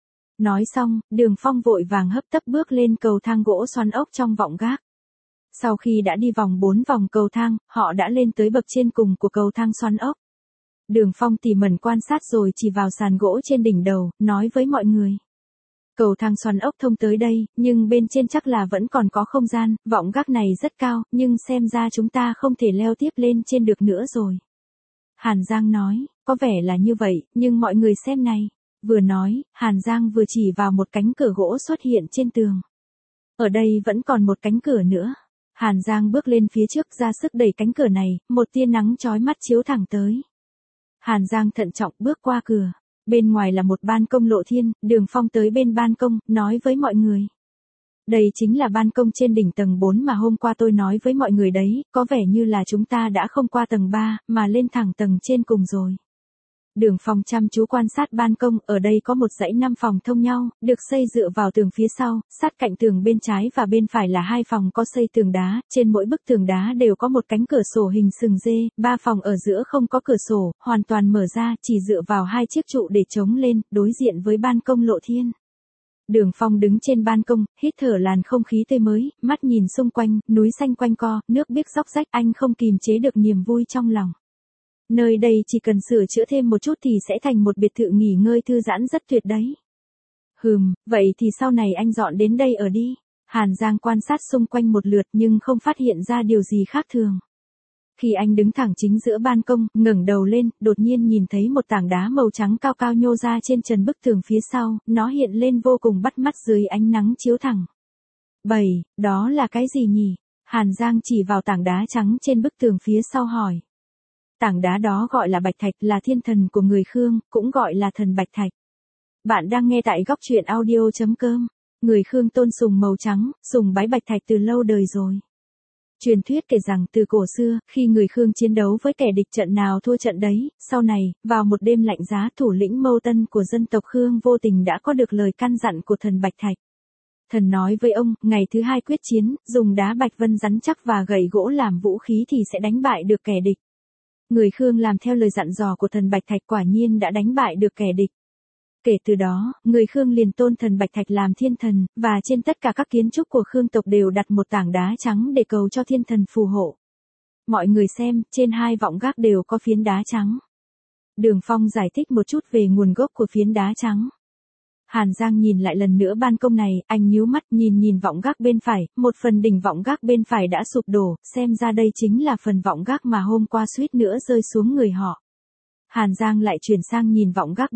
Nói xong, Đường Phong vội vàng hấp tấp bước lên cầu thang gỗ xoắn ốc trong vọng gác. Sau khi đã đi vòng 4 vòng cầu thang, họ đã lên tới bậc trên cùng của cầu thang xoắn ốc. Đường Phong tỉ mẩn quan sát rồi chỉ vào sàn gỗ trên đỉnh đầu, nói với mọi người. Cầu thang xoắn ốc thông tới đây, nhưng bên trên chắc là vẫn còn có không gian, vọng gác này rất cao, nhưng xem ra chúng ta không thể leo tiếp lên trên được nữa rồi. Hàn Giang nói, có vẻ là như vậy, nhưng mọi người xem này. Vừa nói, Hàn Giang vừa chỉ vào một cánh cửa gỗ xuất hiện trên tường. Ở đây vẫn còn một cánh cửa nữa. Hàn Giang bước lên phía trước ra sức đẩy cánh cửa này, một tia nắng chói mắt chiếu thẳng tới. Hàn Giang thận trọng bước qua cửa. Bên ngoài là một ban công lộ thiên, Đường Phong tới bên ban công, nói với mọi người. Đây chính là ban công trên đỉnh tầng 4 mà hôm qua tôi nói với mọi người đấy, có vẻ như là chúng ta đã không qua tầng 3, mà lên thẳng tầng trên cùng rồi. Đường Phong chăm chú quan sát ban công, ở đây có một dãy 5 phòng thông nhau, được xây dựa vào tường phía sau, sát cạnh tường bên trái và bên phải là 2 phòng có xây tường đá, trên mỗi bức tường đá đều có một cánh cửa sổ hình sừng dê, 3 phòng ở giữa không có cửa sổ, hoàn toàn mở ra, chỉ dựa vào 2 chiếc trụ để chống lên, đối diện với ban công lộ thiên. Đường Phong đứng trên ban công, hít thở làn không khí tươi mới, mắt nhìn xung quanh, núi xanh quanh co, nước biếc róc rách, anh không kìm chế được niềm vui trong lòng. Nơi đây chỉ cần sửa chữa thêm một chút thì sẽ thành một biệt thự nghỉ ngơi thư giãn rất tuyệt đấy. Vậy thì sau này anh dọn đến đây ở đi. Hàn Giang quan sát xung quanh một lượt nhưng không phát hiện ra điều gì khác thường. Khi anh đứng thẳng chính giữa ban công, ngẩng đầu lên, đột nhiên nhìn thấy một tảng đá màu trắng cao cao nhô ra trên trần bức tường phía sau, nó hiện lên vô cùng bắt mắt dưới ánh nắng chiếu thẳng. Đó là cái gì nhỉ? Hàn Giang chỉ vào tảng đá trắng trên bức tường phía sau hỏi. Tảng đá đó gọi là Bạch Thạch, là thiên thần của người Khương, cũng gọi là thần Bạch Thạch. Bạn đang nghe tại góc truyện audio.com. Người Khương tôn sùng màu trắng, sùng bái Bạch Thạch từ lâu đời rồi. Truyền thuyết kể rằng từ cổ xưa, khi người Khương chiến đấu với kẻ địch trận nào thua trận đấy, sau này, vào một đêm lạnh giá thủ lĩnh Mâu Tân của dân tộc Khương vô tình đã có được lời căn dặn của thần Bạch Thạch. Thần nói với ông, ngày thứ 2 quyết chiến, dùng đá bạch vân rắn chắc và gậy gỗ làm vũ khí thì sẽ đánh bại được kẻ địch. Người Khương làm theo lời dặn dò của thần Bạch Thạch quả nhiên đã đánh bại được kẻ địch. Kể từ đó, người Khương liền tôn thần Bạch Thạch làm thiên thần, và trên tất cả các kiến trúc của Khương tộc đều đặt một tảng đá trắng để cầu cho thiên thần phù hộ. Mọi người xem, trên 2 vọng gác đều có phiến đá trắng. Đường Phong giải thích một chút về nguồn gốc của phiến đá trắng. Hàn Giang nhìn lại lần nữa ban công này, anh nhíu mắt nhìn vọng gác bên phải, một phần đỉnh vọng gác bên phải đã sụp đổ, xem ra đây chính là phần vọng gác mà hôm qua suýt nữa rơi xuống người họ. Hàn Giang lại chuyển sang nhìn vọng gác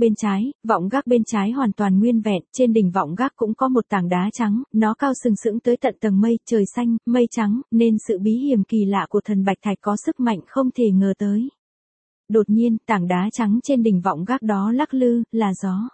bên trái hoàn toàn nguyên vẹn, trên đỉnh vọng gác cũng có một tảng đá trắng, nó cao sừng sững tới tận tầng mây, trời xanh, mây trắng, nên sự bí hiểm kỳ lạ của thần Bạch Thạch có sức mạnh không thể ngờ tới. Đột nhiên, tảng đá trắng trên đỉnh vọng gác đó lắc lư, là gió.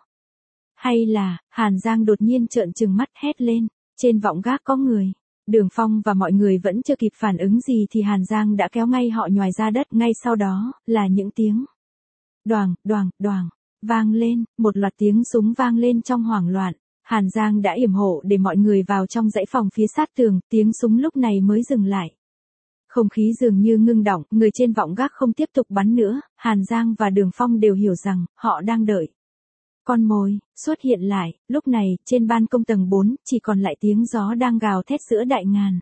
Hay là, Hàn Giang đột nhiên trợn trừng mắt hét lên, trên vọng gác có người. Đường Phong và mọi người vẫn chưa kịp phản ứng gì thì Hàn Giang đã kéo ngay họ nhoài ra đất, ngay sau đó, là những tiếng. Đoàng, đoàng, đoàng, vang lên, một loạt tiếng súng vang lên trong hoảng loạn. Hàn Giang đã yểm hộ để mọi người vào trong dãy phòng phía sát tường, tiếng súng lúc này mới dừng lại. Không khí dường như ngưng đọng, người trên vọng gác không tiếp tục bắn nữa, Hàn Giang và Đường Phong đều hiểu rằng, họ đang đợi con mồi xuất hiện lại. Lúc này, trên ban công tầng 4, chỉ còn lại tiếng gió đang gào thét giữa đại ngàn.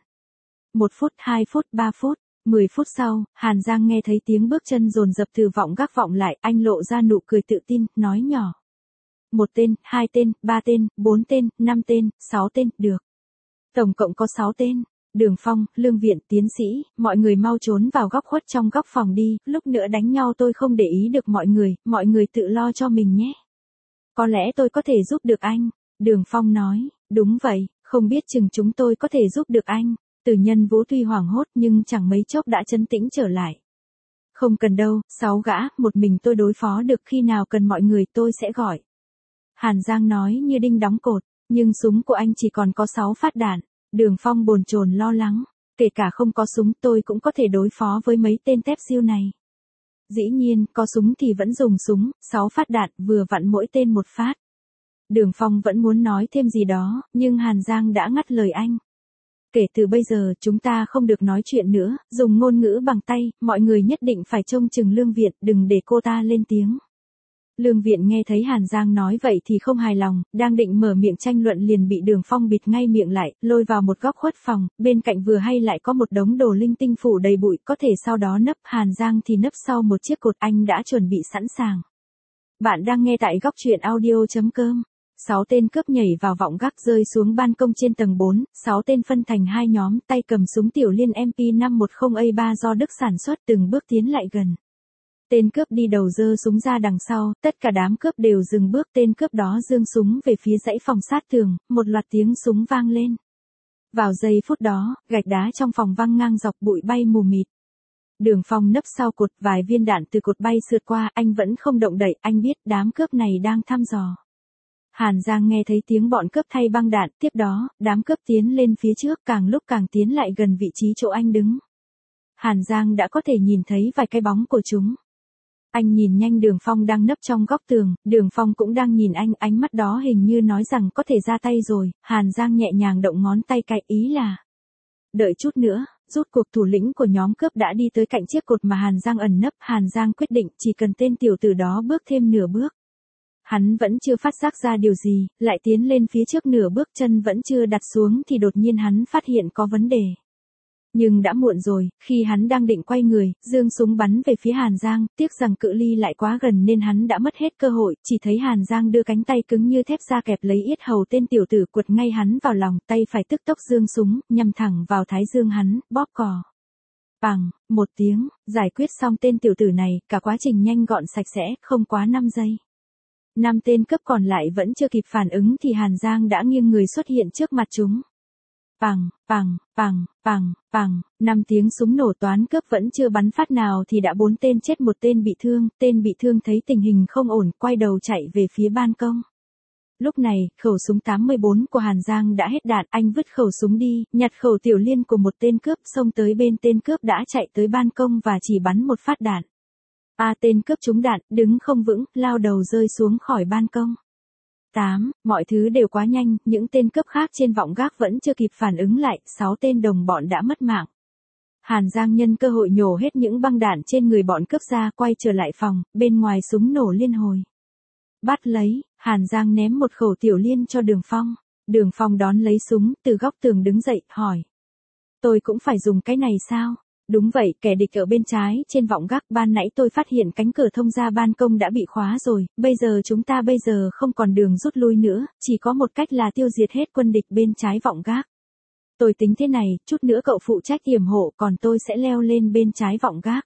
1 phút, 2 phút, 3 phút, 10 phút sau, Hàn Giang nghe thấy tiếng bước chân dồn dập từ vọng gác vọng lại, anh lộ ra nụ cười tự tin, nói nhỏ. 1 tên, 2 tên, 3 tên, 4 tên, 5 tên, 6 tên, được. Tổng cộng có 6 tên. Đường Phong, Lương Viện, Tiến sĩ, mọi người mau trốn vào góc khuất trong góc phòng đi, lúc nữa đánh nhau tôi không để ý được mọi người tự lo cho mình nhé. Có lẽ tôi có thể giúp được anh. Đường Phong nói, đúng vậy, không biết chừng chúng tôi có thể giúp được anh. Tử Nhân Vũ tuy hoảng hốt nhưng chẳng mấy chốc đã trấn tĩnh trở lại. Không cần đâu, 6 gã, một mình tôi đối phó được, khi nào cần mọi người tôi sẽ gọi. Hàn Giang nói như đinh đóng cột, nhưng súng của anh chỉ còn có 6 phát đạn. Đường Phong bồn chồn lo lắng, kể cả không có súng tôi cũng có thể đối phó với mấy tên tép siêu này. Dĩ nhiên, có súng thì vẫn dùng súng, 6 phát đạn, vừa vặn mỗi tên 1 phát. Đường Phong vẫn muốn nói thêm gì đó, nhưng Hàn Giang đã ngắt lời anh. Kể từ bây giờ, chúng ta không được nói chuyện nữa, dùng ngôn ngữ bằng tay, mọi người nhất định phải trông chừng Lương Viện, đừng để cô ta lên tiếng. Lương Viện nghe thấy Hàn Giang nói vậy thì không hài lòng, đang định mở miệng tranh luận liền bị Đường Phong bịt ngay miệng lại, lôi vào một góc khuất phòng, bên cạnh vừa hay lại có một đống đồ linh tinh phủ đầy bụi, có thể sau đó nấp, Hàn Giang thì nấp sau một chiếc cột, anh đã chuẩn bị sẵn sàng. Bạn đang nghe tại góc truyện audio.com. 6 tên cướp nhảy vào vọng gác rơi xuống ban công trên tầng 4, 6 tên phân thành 2 nhóm, tay cầm súng tiểu liên MP510A3 do Đức sản xuất, từng bước tiến lại gần. Tên cướp đi đầu giơ súng ra đằng sau, tất cả đám cướp đều dừng bước, tên cướp đó giương súng về phía dãy phòng sát tường, một loạt tiếng súng vang lên. Vào giây phút đó, gạch đá trong phòng văng ngang dọc, bụi bay mù mịt. Đường Phong nấp sau cột, vài viên đạn từ cột bay sượt qua, anh vẫn không động đậy, anh biết đám cướp này đang thăm dò. Hàn Giang nghe thấy tiếng bọn cướp thay băng đạn, tiếp đó, đám cướp tiến lên phía trước, càng lúc càng tiến lại gần vị trí chỗ anh đứng. Hàn Giang đã có thể nhìn thấy vài cái bóng của chúng. Anh nhìn nhanh Đường Phong đang nấp trong góc tường, Đường Phong cũng đang nhìn anh, ánh mắt đó hình như nói rằng có thể ra tay rồi. Hàn Giang nhẹ nhàng động ngón tay cái, ý là đợi chút nữa. Rút cuộc thủ lĩnh của nhóm cướp đã đi tới cạnh chiếc cột mà Hàn Giang ẩn nấp, Hàn Giang quyết định chỉ cần tên tiểu tử đó bước thêm nửa bước. Hắn vẫn chưa phát giác ra điều gì, lại tiến lên phía trước nửa bước, chân vẫn chưa đặt xuống thì đột nhiên hắn phát hiện có vấn đề. Nhưng đã muộn rồi, khi hắn đang định quay người, giương súng bắn về phía Hàn Giang, tiếc rằng cự ly lại quá gần nên hắn đã mất hết cơ hội, chỉ thấy Hàn Giang đưa cánh tay cứng như thép ra kẹp lấy yết hầu tên tiểu tử, quật ngay hắn vào lòng, tay phải tức tốc giương súng, nhằm thẳng vào thái dương hắn, bóp cò. Bằng, một tiếng, giải quyết xong tên tiểu tử này, cả quá trình nhanh gọn sạch sẽ, không quá 5 giây. 5 tên cướp còn lại vẫn chưa kịp phản ứng thì Hàn Giang đã nghiêng người xuất hiện trước mặt chúng. Bằng, bằng, bằng, bằng, bằng, 5 tiếng súng nổ, toán cướp vẫn chưa bắn phát nào thì đã 4 tên chết, 1 tên bị thương thấy tình hình không ổn, quay đầu chạy về phía ban công. Lúc này, khẩu súng 84 của Hàn Giang đã hết đạn, anh vứt khẩu súng đi, nhặt khẩu tiểu liên của một tên cướp, xông tới bên tên cướp đã chạy tới ban công và chỉ bắn một phát đạn. Tên cướp trúng đạn, đứng không vững, lao đầu rơi xuống khỏi ban công. Mọi thứ đều quá nhanh, những tên cướp khác trên vọng gác vẫn chưa kịp phản ứng lại, 6 tên đồng bọn đã mất mạng. Hàn Giang nhân cơ hội nhổ hết những băng đạn trên người bọn cướp ra, quay trở lại phòng, bên ngoài súng nổ liên hồi. Bắt lấy, Hàn Giang ném một khẩu tiểu liên cho Đường Phong. Đường Phong đón lấy súng, từ góc tường đứng dậy, hỏi. Tôi cũng phải dùng cái này sao? Đúng vậy, kẻ địch ở bên trái trên vọng gác, ban nãy tôi phát hiện cánh cửa thông ra ban công đã bị khóa rồi, chúng ta bây giờ không còn đường rút lui nữa, chỉ có một cách là tiêu diệt hết quân địch bên trái vọng gác. Tôi tính thế này, chút nữa cậu phụ trách yểm hộ, còn tôi sẽ leo lên bên trái vọng gác.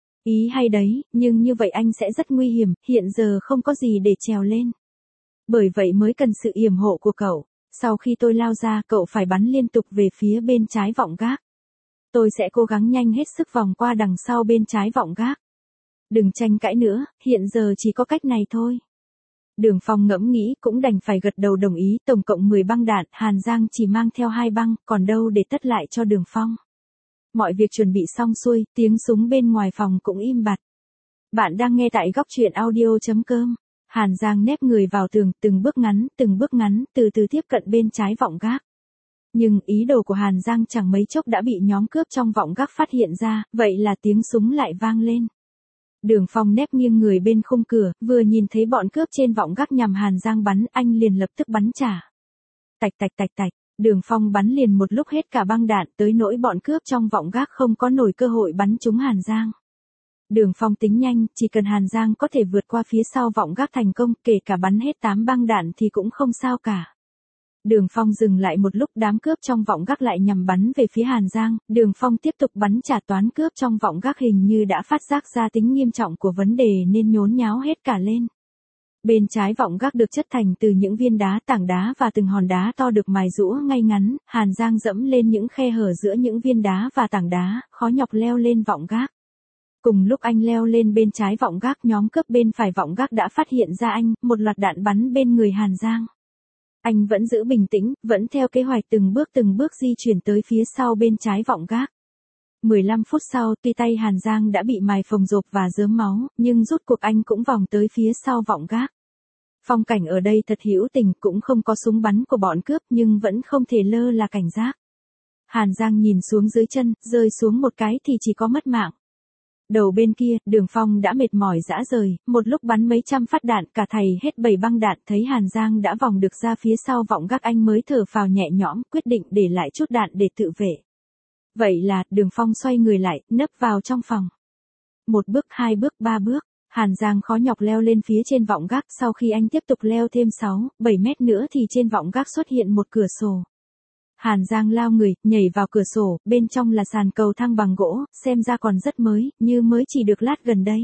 Ý hay đấy, nhưng như vậy anh sẽ rất nguy hiểm, hiện giờ không có gì để trèo lên. Bởi vậy mới cần sự yểm hộ của cậu. Sau khi tôi lao ra, cậu phải bắn liên tục về phía bên trái vọng gác. Tôi sẽ cố gắng nhanh hết sức vòng qua đằng sau bên trái vọng gác. Đừng tranh cãi nữa, hiện giờ chỉ có cách này thôi. Đường Phong ngẫm nghĩ cũng đành phải gật đầu đồng ý, tổng cộng 10 băng đạn, Hàn Giang chỉ mang theo 2 băng, còn đâu để tất lại cho Đường Phong. Mọi việc chuẩn bị xong xuôi, tiếng súng bên ngoài phòng cũng im bặt. Bạn đang nghe tại góc truyện audio.com. Hàn Giang nép người vào tường, từng bước ngắn, từ từ tiếp cận bên trái vọng gác. Nhưng ý đồ của Hàn Giang chẳng mấy chốc đã bị nhóm cướp trong vọng gác phát hiện ra, vậy là tiếng súng lại vang lên. Đường Phong nép nghiêng người bên khung cửa, vừa nhìn thấy bọn cướp trên vọng gác nhằm Hàn Giang bắn, anh liền lập tức bắn trả. Tạch tạch tạch tạch, Đường Phong bắn liền một lúc hết cả băng đạn, tới nỗi bọn cướp trong vọng gác không có nổi cơ hội bắn trúng Hàn Giang. Đường Phong tính nhanh, chỉ cần Hàn Giang có thể vượt qua phía sau vọng gác thành công, kể cả bắn hết 8 băng đạn thì cũng không sao cả. Đường Phong dừng lại một lúc, đám cướp trong vọng gác lại nhằm bắn về phía Hàn Giang, Đường Phong tiếp tục bắn trả, toán cướp trong vọng gác hình như đã phát giác ra tính nghiêm trọng của vấn đề nên nhốn nháo hết cả lên. Bên trái vọng gác được chất thành từ những viên đá, tảng đá và từng hòn đá to được mài rũa ngay ngắn, Hàn Giang dẫm lên những khe hở giữa những viên đá và tảng đá, khó nhọc leo lên vọng gác. Cùng lúc anh leo lên bên trái vọng gác, nhóm cướp bên phải vọng gác đã phát hiện ra anh, một loạt đạn bắn bên người Hàn Giang. Anh vẫn giữ bình tĩnh, vẫn theo kế hoạch từng bước di chuyển tới phía sau bên trái vọng gác. 15 phút sau, tuy tay Hàn Giang đã bị mài phồng rộp và rớm máu, nhưng rốt cuộc anh cũng vòng tới phía sau vọng gác. Phong cảnh ở đây thật hữu tình, cũng không có súng bắn của bọn cướp nhưng vẫn không thể lơ là cảnh giác. Hàn Giang nhìn xuống dưới chân, rơi xuống một cái thì chỉ có mất mạng. Đầu bên kia, Đường Phong đã mệt mỏi rã rời, một lúc bắn mấy trăm phát đạn, cả thầy hết 7 băng đạn, thấy Hàn Giang đã vòng được ra phía sau vọng gác, anh mới thở phào nhẹ nhõm, quyết định để lại chút đạn để tự vệ. Vậy là, Đường Phong xoay người lại, nấp vào trong phòng. 1 bước, 2 bước, 3 bước, Hàn Giang khó nhọc leo lên phía trên vọng gác, sau khi anh tiếp tục leo thêm 6, 7 mét nữa thì trên vọng gác xuất hiện một cửa sổ. Hàn Giang lao người, nhảy vào cửa sổ, bên trong là sàn cầu thang bằng gỗ, xem ra còn rất mới, như mới chỉ được lát gần đây.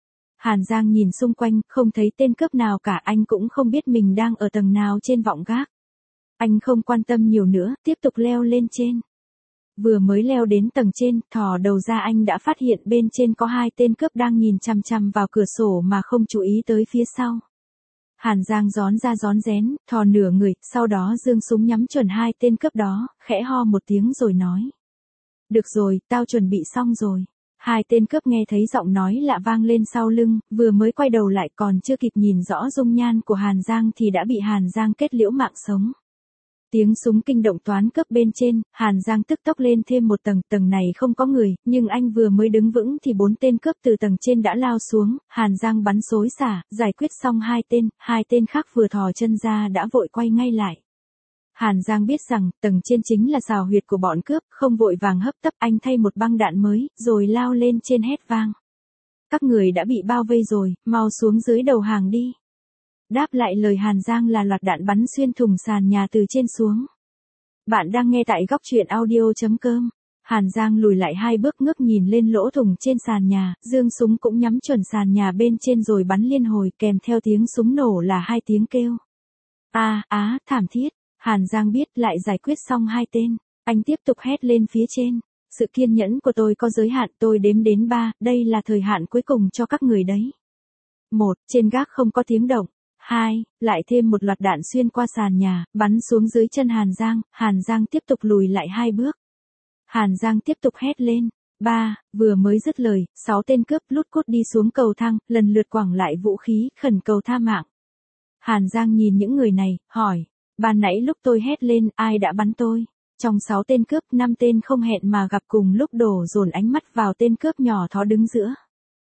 Hàn Giang nhìn xung quanh, không thấy tên cướp nào cả, anh cũng không biết mình đang ở tầng nào trên vọng gác. Anh không quan tâm nhiều nữa, tiếp tục leo lên trên. Vừa mới leo đến tầng trên, thò đầu ra anh đã phát hiện bên trên có 2 tên cướp đang nhìn chằm chằm vào cửa sổ mà không chú ý tới phía sau. Hàn Giang rón ra rón rén, thò nửa người, sau đó giương súng nhắm chuẩn 2 tên cướp đó, khẽ ho một tiếng rồi nói. Được rồi, tao chuẩn bị xong rồi. 2 tên cướp nghe thấy giọng nói lạ vang lên sau lưng, vừa mới quay đầu lại còn chưa kịp nhìn rõ dung nhan của Hàn Giang thì đã bị Hàn Giang kết liễu mạng sống. Tiếng súng kinh động toán cướp bên trên, Hàn Giang tức tốc lên thêm một tầng, tầng này không có người, nhưng anh vừa mới đứng vững thì 4 tên cướp từ tầng trên đã lao xuống, Hàn Giang bắn xối xả, giải quyết xong 2 tên khác vừa thò chân ra đã vội quay ngay lại. Hàn Giang biết rằng, tầng trên chính là sào huyệt của bọn cướp, không vội vàng hấp tấp, anh thay một băng đạn mới, rồi lao lên trên hét vang. Các người đã bị bao vây rồi, mau xuống dưới đầu hàng đi. Đáp lại lời Hàn Giang là loạt đạn bắn xuyên thủng sàn nhà từ trên xuống. Bạn đang nghe tại góc truyện audio.com. Hàn Giang lùi lại 2 bước ngước nhìn lên lỗ thủng trên sàn nhà, giương súng cũng nhắm chuẩn sàn nhà bên trên rồi bắn liên hồi, kèm theo tiếng súng nổ là 2 tiếng kêu. Thảm thiết. Hàn Giang biết lại giải quyết xong 2 tên. Anh tiếp tục hét lên phía trên. Sự kiên nhẫn của tôi có giới hạn, tôi đếm đến 3, đây là thời hạn cuối cùng cho các người đấy. 1. Trên gác không có tiếng động. 2. Lại thêm một loạt đạn xuyên qua sàn nhà, bắn xuống dưới chân Hàn Giang tiếp tục lùi lại 2 bước. Hàn Giang tiếp tục hét lên. 3. Vừa mới dứt lời, 6 tên cướp lút cút đi xuống cầu thang, lần lượt quẳng lại vũ khí, khẩn cầu tha mạng. Hàn Giang nhìn những người này, hỏi. Ban nãy lúc tôi hét lên, ai đã bắn tôi? Trong 6 tên cướp, 5 tên không hẹn mà gặp cùng lúc đổ dồn ánh mắt vào tên cướp nhỏ thó đứng giữa.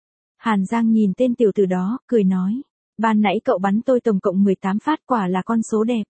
Hàn Giang nhìn tên tiểu tử đó, cười nói. Ban nãy cậu bắn tôi tổng cộng 18 phát, quả là con số đẹp.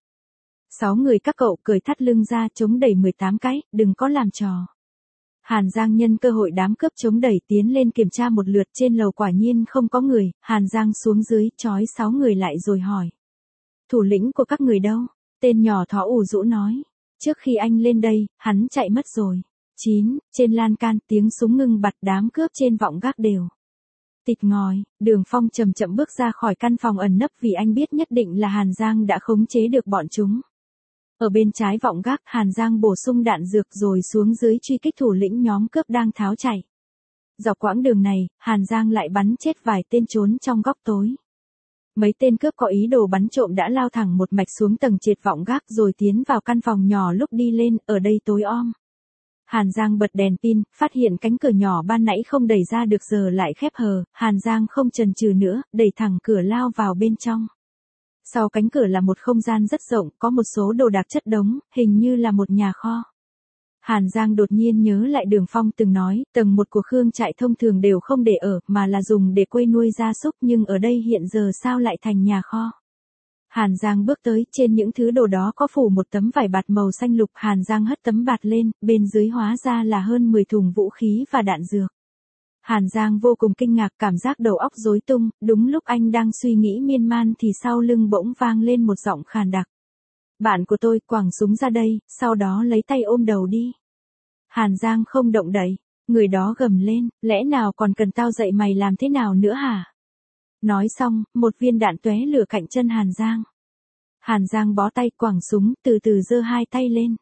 6 người các cậu cười thắt lưng ra chống đẩy 18 cái, đừng có làm trò. Hàn Giang nhân cơ hội đám cướp chống đẩy tiến lên kiểm tra một lượt, trên lầu quả nhiên không có người, Hàn Giang xuống dưới trói 6 người lại rồi hỏi. Thủ lĩnh của các người đâu? Tên nhỏ thó ủ rũ nói. Trước khi anh lên đây, hắn chạy mất rồi. 9. Trên lan can, tiếng súng ngưng bặt, đám cướp trên vọng gác đều tịt ngòi. Đường Phong chậm chậm bước ra khỏi căn phòng ẩn nấp vì anh biết nhất định là Hàn Giang đã khống chế được bọn chúng. Ở bên trái vọng gác, Hàn Giang bổ sung đạn dược rồi xuống dưới truy kích thủ lĩnh nhóm cướp đang tháo chạy. Dọc quãng đường này, Hàn Giang lại bắn chết vài tên trốn trong góc tối. Mấy tên cướp có ý đồ bắn trộm đã lao thẳng một mạch xuống tầng trệt vọng gác rồi tiến vào căn phòng nhỏ, lúc đi lên, ở đây tối om. Hàn Giang bật đèn pin, phát hiện cánh cửa nhỏ ban nãy không đẩy ra được giờ lại khép hờ, Hàn Giang không chần chừ nữa, đẩy thẳng cửa lao vào bên trong. Sau cánh cửa là một không gian rất rộng, có một số đồ đạc chất đống, hình như là một nhà kho. Hàn Giang đột nhiên nhớ lại Đường Phong từng nói, tầng 1 của Khương trại thông thường đều không để ở, mà là dùng để quây nuôi gia súc, nhưng ở đây hiện giờ sao lại thành nhà kho. Hàn Giang bước tới, trên những thứ đồ đó có phủ một tấm vải bạt màu xanh lục, Hàn Giang hất tấm bạt lên, bên dưới hóa ra là hơn 10 thùng vũ khí và đạn dược. Hàn Giang vô cùng kinh ngạc, cảm giác đầu óc rối tung, đúng lúc anh đang suy nghĩ miên man thì sau lưng bỗng vang lên một giọng khàn đặc. Bạn của tôi, quẳng súng ra đây, sau đó lấy tay ôm đầu đi. Hàn Giang không động đậy, người đó gầm lên, lẽ nào còn cần tao dạy mày làm thế nào nữa hả? Nói xong, một viên đạn tóe lửa cạnh chân Hàn Giang. Hàn Giang bó tay quẳng súng, từ từ giơ 2 tay lên.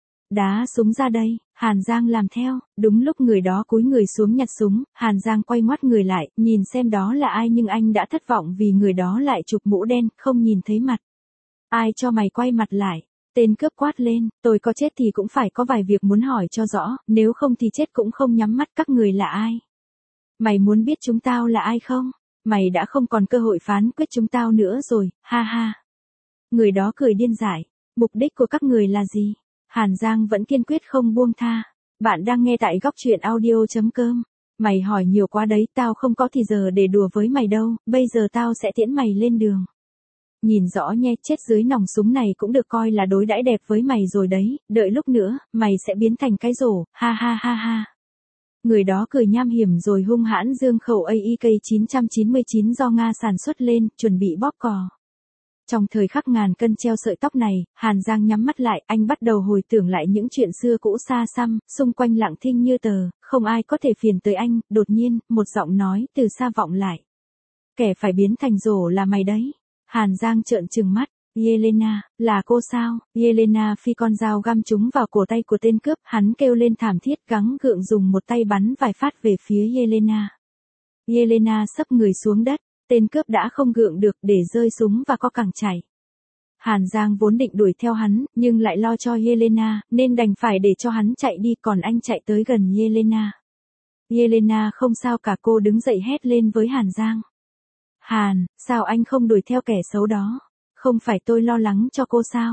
Đá súng ra đây, Hàn Giang làm theo, đúng lúc người đó cúi người xuống nhặt súng, Hàn Giang quay ngoắt người lại, nhìn xem đó là ai, nhưng anh đã thất vọng vì người đó lại chụp mũ đen, không nhìn thấy mặt. Ai cho mày quay mặt lại? Tên cướp quát lên, tôi có chết thì cũng phải có vài việc muốn hỏi cho rõ, nếu không thì chết cũng không nhắm mắt. Các người là ai? Mày muốn biết chúng tao là ai không? Mày đã không còn cơ hội phán quyết chúng tao nữa rồi, ha ha. Người đó cười điên dại, mục đích của các người là gì? Hàn Giang vẫn kiên quyết không buông tha. Bạn đang nghe tại góc truyện audio.com. Mày hỏi nhiều quá đấy, tao không có thì giờ để đùa với mày đâu, bây giờ tao sẽ tiễn mày lên đường. Nhìn rõ nhé, chết dưới nòng súng này cũng được coi là đối đãi đẹp với mày rồi đấy, đợi lúc nữa, mày sẽ biến thành cái rổ, ha ha ha ha. Người đó cười nham hiểm rồi hung hãn giương khẩu AK-999 do Nga sản xuất lên, chuẩn bị bóp cò. Trong thời khắc ngàn cân treo sợi tóc này, Hàn Giang nhắm mắt lại, anh bắt đầu hồi tưởng lại những chuyện xưa cũ xa xăm, xung quanh lặng thinh như tờ, không ai có thể phiền tới anh. Đột nhiên, một giọng nói từ xa vọng lại. Kẻ phải biến thành rổ là mày đấy. Hàn Giang trợn trừng mắt. Yelena, là cô sao? Yelena phi con dao găm trúng vào cổ tay của tên cướp, hắn kêu lên thảm thiết, gắng gượng dùng một tay bắn vài phát về phía Yelena. Yelena sấp người xuống đất, tên cướp đã không gượng được để rơi súng và co cẳng chạy. Hàn Giang vốn định đuổi theo hắn, nhưng lại lo cho Yelena, nên đành phải để cho hắn chạy đi, còn anh chạy tới gần Yelena. Yelena không sao cả, cô đứng dậy hét lên với Hàn Giang. Hàn, sao anh không đuổi theo kẻ xấu đó? Không phải tôi lo lắng cho cô sao?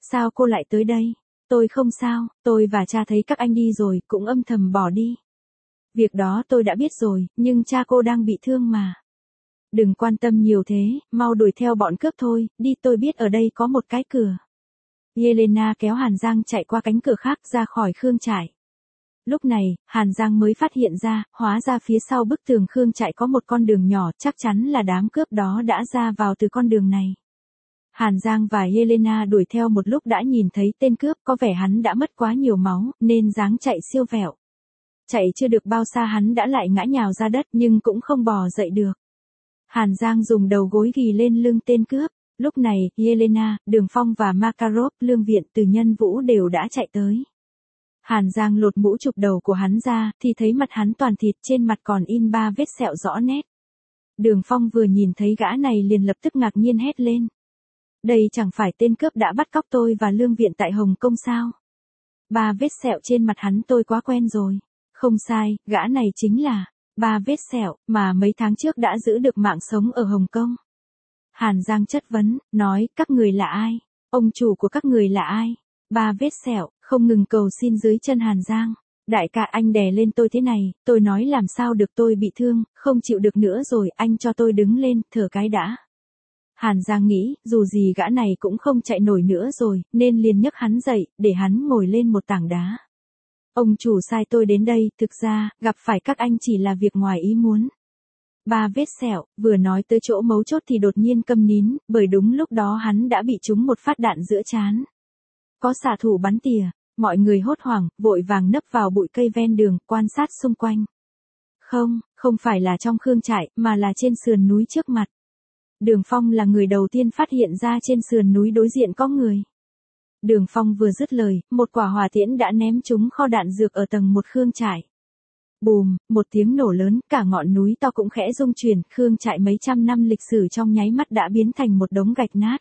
Sao cô lại tới đây? Tôi không sao, tôi và cha thấy các anh đi rồi, cũng âm thầm bỏ đi. Việc đó tôi đã biết rồi, nhưng cha cô đang bị thương mà. Đừng quan tâm nhiều thế, mau đuổi theo bọn cướp thôi, đi, tôi biết ở đây có một cái cửa. Yelena kéo Hàn Giang chạy qua cánh cửa khác ra khỏi khương trại. Lúc này, Hàn Giang mới phát hiện ra, hóa ra phía sau bức tường khương trại có một con đường nhỏ, chắc chắn là đám cướp đó đã ra vào từ con đường này. Hàn Giang và Yelena đuổi theo một lúc đã nhìn thấy tên cướp, có vẻ hắn đã mất quá nhiều máu, nên dáng chạy siêu vẹo. Chạy chưa được bao xa hắn đã lại ngã nhào ra đất nhưng cũng không bò dậy được. Hàn Giang dùng đầu gối ghì lên lưng tên cướp. Lúc này, Yelena, Đường Phong và Makarov, Lương Viện, Từ Nhân Vũ đều đã chạy tới. Hàn Giang lột mũ chụp đầu của hắn ra, thì thấy mặt hắn toàn thịt, trên mặt còn in 3 vết sẹo rõ nét. Đường Phong vừa nhìn thấy gã này liền lập tức ngạc nhiên hét lên. Đây chẳng phải tên cướp đã bắt cóc tôi và Lương Viện tại Hồng Kông sao? 3 vết sẹo trên mặt hắn tôi quá quen rồi. Không sai, gã này chính là 3 vết sẹo mà mấy tháng trước đã giữ được mạng sống ở Hồng Kông. Hàn Giang chất vấn, nói, các người là ai? Ông chủ của các người là ai? 3 vết sẹo, không ngừng cầu xin dưới chân Hàn Giang. Đại ca, anh đè lên tôi thế này, tôi nói làm sao được, tôi bị thương, không chịu được nữa rồi, anh cho tôi đứng lên, thở cái đã. Hàn Giang nghĩ, dù gì gã này cũng không chạy nổi nữa rồi, nên liền nhấc hắn dậy, để hắn ngồi lên một tảng đá. Ông chủ sai tôi đến đây, thực ra, gặp phải các anh chỉ là việc ngoài ý muốn. 3 vết sẹo, vừa nói tới chỗ mấu chốt thì đột nhiên câm nín, bởi đúng lúc đó hắn đã bị trúng một phát đạn giữa trán. Có xạ thủ bắn tỉa, mọi người hốt hoảng, vội vàng nấp vào bụi cây ven đường, quan sát xung quanh. Không phải là trong khương trại, mà là trên sườn núi trước mặt. Đường Phong là người đầu tiên phát hiện ra trên sườn núi đối diện có người. Đường Phong vừa dứt lời, một quả hỏa tiễn đã ném trúng kho đạn dược ở tầng 1 khương trại. Bùm, một tiếng nổ lớn, cả ngọn núi to cũng khẽ rung chuyển, khương trại mấy trăm năm lịch sử trong nháy mắt đã biến thành một đống gạch nát.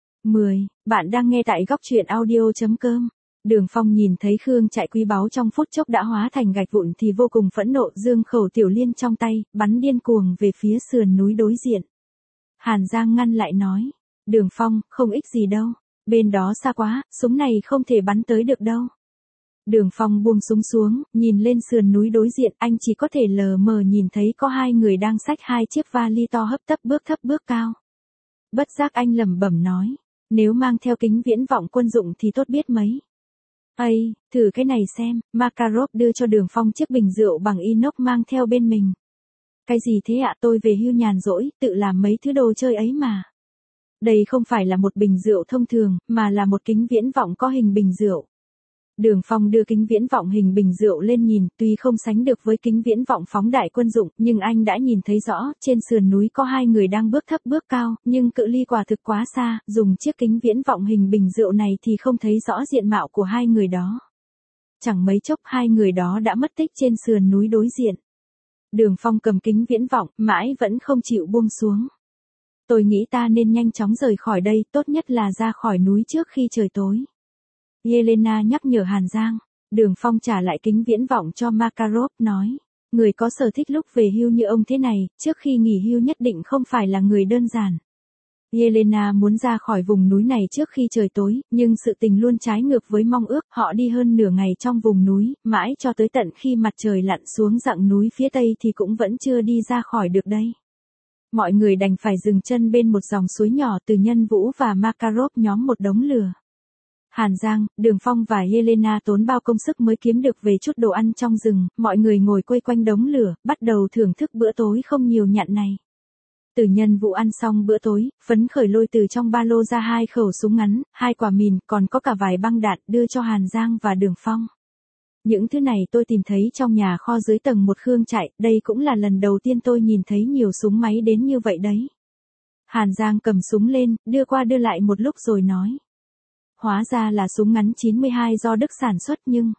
10. Bạn đang nghe tại góc truyện audio.com. Đường Phong nhìn thấy khương trại quý báu trong phút chốc đã hóa thành gạch vụn thì vô cùng phẫn nộ, giương khẩu tiểu liên trong tay, bắn điên cuồng về phía sườn núi đối diện. Hàn Giang ngăn lại nói, Đường Phong, không ích gì đâu, bên đó xa quá, súng này không thể bắn tới được đâu. Đường Phong buông súng xuống, nhìn lên sườn núi đối diện, anh chỉ có thể lờ mờ nhìn thấy có 2 người đang xách 2 chiếc vali to hấp tấp bước cao. Bất giác anh lẩm bẩm nói, nếu mang theo kính viễn vọng quân dụng thì tốt biết mấy. Ây, thử cái này xem, Makarov đưa cho Đường Phong chiếc bình rượu bằng inox mang theo bên mình. Cái gì thế ạ, tôi về hưu nhàn rỗi, tự làm mấy thứ đồ chơi ấy mà. Đây không phải là một bình rượu thông thường, mà là một kính viễn vọng có hình bình rượu. Đường Phong đưa kính viễn vọng hình bình rượu lên nhìn, tuy không sánh được với kính viễn vọng phóng đại quân dụng, nhưng anh đã nhìn thấy rõ, trên sườn núi có 2 người đang bước thấp bước cao, nhưng cự ly quả thực quá xa, dùng chiếc kính viễn vọng hình bình rượu này thì không thấy rõ diện mạo của 2 người đó. Chẳng mấy chốc 2 người đó đã mất tích trên sườn núi đối diện. Đường Phong cầm kính viễn vọng, mãi vẫn không chịu buông xuống. Tôi nghĩ ta nên nhanh chóng rời khỏi đây, tốt nhất là ra khỏi núi trước khi trời tối. Yelena nhắc nhở Hàn Giang. Đường Phong trả lại kính viễn vọng cho Makarov, nói, người có sở thích lúc về hưu như ông thế này, trước khi nghỉ hưu nhất định không phải là người đơn giản. Yelena muốn ra khỏi vùng núi này trước khi trời tối, nhưng sự tình luôn trái ngược với mong ước, họ đi hơn nửa ngày trong vùng núi, mãi cho tới tận khi mặt trời lặn xuống dặng núi phía tây thì cũng vẫn chưa đi ra khỏi được đây. Mọi người đành phải dừng chân bên một dòng suối nhỏ, Từ Nhân Vũ và Makarov nhóm một đống lửa. Hàn Giang, Đường Phong và Yelena tốn bao công sức mới kiếm được về chút đồ ăn trong rừng, mọi người ngồi quây quanh đống lửa, bắt đầu thưởng thức bữa tối không nhiều nhặn này. Từ Nhân Vũ ăn xong bữa tối, phấn khởi lôi từ trong ba lô ra 2 khẩu súng ngắn, 2 quả mìn, còn có cả vài băng đạn đưa cho Hàn Giang và Đường Phong. Những thứ này tôi tìm thấy trong nhà kho dưới tầng 1 khương trại, đây cũng là lần đầu tiên tôi nhìn thấy nhiều súng máy đến như vậy đấy. Hàn Giang cầm súng lên, đưa qua đưa lại một lúc rồi nói. Hóa ra là súng ngắn 92 do Đức sản xuất nhưng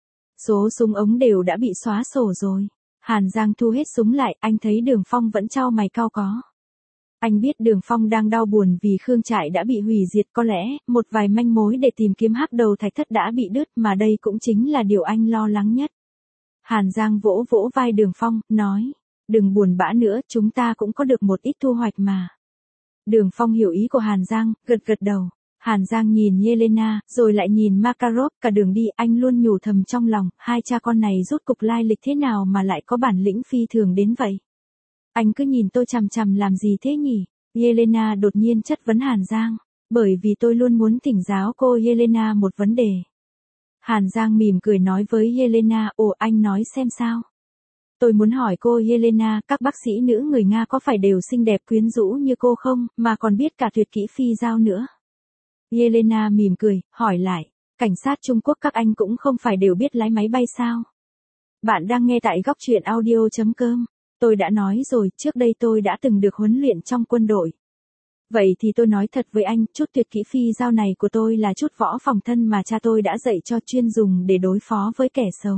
số súng ống đều đã bị xóa sổ rồi. Hàn Giang thu hết súng lại, anh thấy Đường Phong vẫn chau mày cau có. Anh biết Đường Phong đang đau buồn vì khương trại đã bị hủy diệt, có lẽ một vài manh mối để tìm kiếm hắc đầu thạch thất đã bị đứt, mà đây cũng chính là điều anh lo lắng nhất. Hàn Giang vỗ vỗ vai Đường Phong, nói, đừng buồn bã nữa, chúng ta cũng có được một ít thu hoạch mà. Đường Phong hiểu ý của Hàn Giang, gật gật đầu. Hàn Giang nhìn Yelena, rồi lại nhìn Makarov, cả đường đi anh luôn nhủ thầm trong lòng, hai cha con này rốt cục lai lịch thế nào mà lại có bản lĩnh phi thường đến vậy. Anh cứ nhìn tôi chằm chằm làm gì thế nhỉ? Yelena đột nhiên chất vấn Hàn Giang, bởi vì tôi luôn muốn thỉnh giáo cô Yelena một vấn đề. Hàn Giang mỉm cười nói với Yelena, ồ anh nói xem sao. Tôi muốn hỏi cô Yelena, các bác sĩ nữ người Nga có phải đều xinh đẹp quyến rũ như cô không, mà còn biết cả tuyệt kỹ phi dao nữa? Yelena mỉm cười, hỏi lại, cảnh sát Trung Quốc các anh cũng không phải đều biết lái máy bay sao? Bạn đang nghe tại góc truyện audio.com. Tôi đã nói rồi, trước đây tôi đã từng được huấn luyện trong quân đội. Vậy thì tôi nói thật với anh, chút tuyệt kỹ phi dao này của tôi là chút võ phòng thân mà cha tôi đã dạy cho, chuyên dùng để đối phó với kẻ xấu.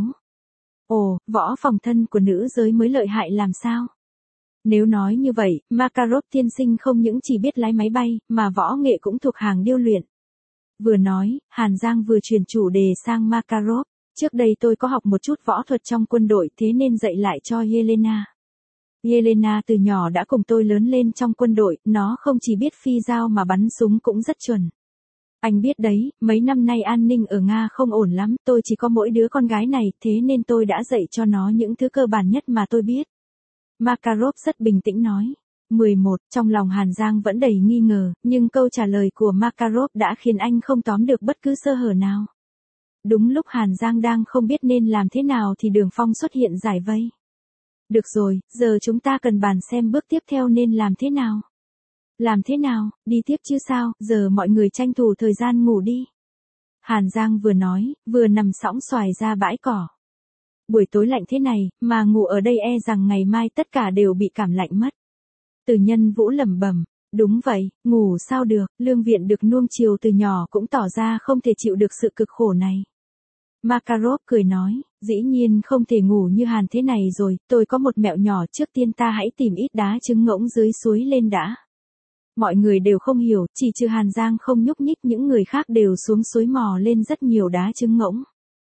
Ồ, võ phòng thân của nữ giới mới lợi hại làm sao? Nếu nói như vậy, Makarov tiên sinh không những chỉ biết lái máy bay, mà võ nghệ cũng thuộc hàng điêu luyện. Vừa nói, Hàn Giang vừa chuyển chủ đề sang Makarov. Trước đây tôi có học một chút võ thuật trong quân đội, thế nên dạy lại cho Yelena. Yelena từ nhỏ đã cùng tôi lớn lên trong quân đội, nó không chỉ biết phi dao mà bắn súng cũng rất chuẩn. Anh biết đấy, mấy năm nay an ninh ở Nga không ổn lắm, tôi chỉ có mỗi đứa con gái này, thế nên tôi đã dạy cho nó những thứ cơ bản nhất mà tôi biết. Makarov rất bình tĩnh nói. 11, trong lòng Hàn Giang vẫn đầy nghi ngờ, nhưng câu trả lời của Makarov đã khiến anh không tóm được bất cứ sơ hở nào. Đúng lúc Hàn Giang đang không biết nên làm thế nào thì Đường Phong xuất hiện giải vây. Được rồi, giờ chúng ta cần bàn xem bước tiếp theo nên làm thế nào. Làm thế nào, đi tiếp chứ sao, giờ mọi người tranh thủ thời gian ngủ đi. Hàn Giang vừa nói, vừa nằm sõng xoài ra bãi cỏ. Buổi tối lạnh thế này, mà ngủ ở đây e rằng ngày mai tất cả đều bị cảm lạnh mất. Từ Nhân Vũ lẩm bẩm, đúng vậy, ngủ sao được, Lương Viện được nuông chiều từ nhỏ cũng tỏ ra không thể chịu được sự cực khổ này. Makarov cười nói, dĩ nhiên không thể ngủ như Hàn thế này rồi, tôi có một mẹo nhỏ, trước tiên ta hãy tìm ít đá trứng ngỗng dưới suối lên đã. Mọi người đều không hiểu, chỉ trừ Hàn Giang không nhúc nhích, những người khác đều xuống suối mò lên rất nhiều đá trứng ngỗng.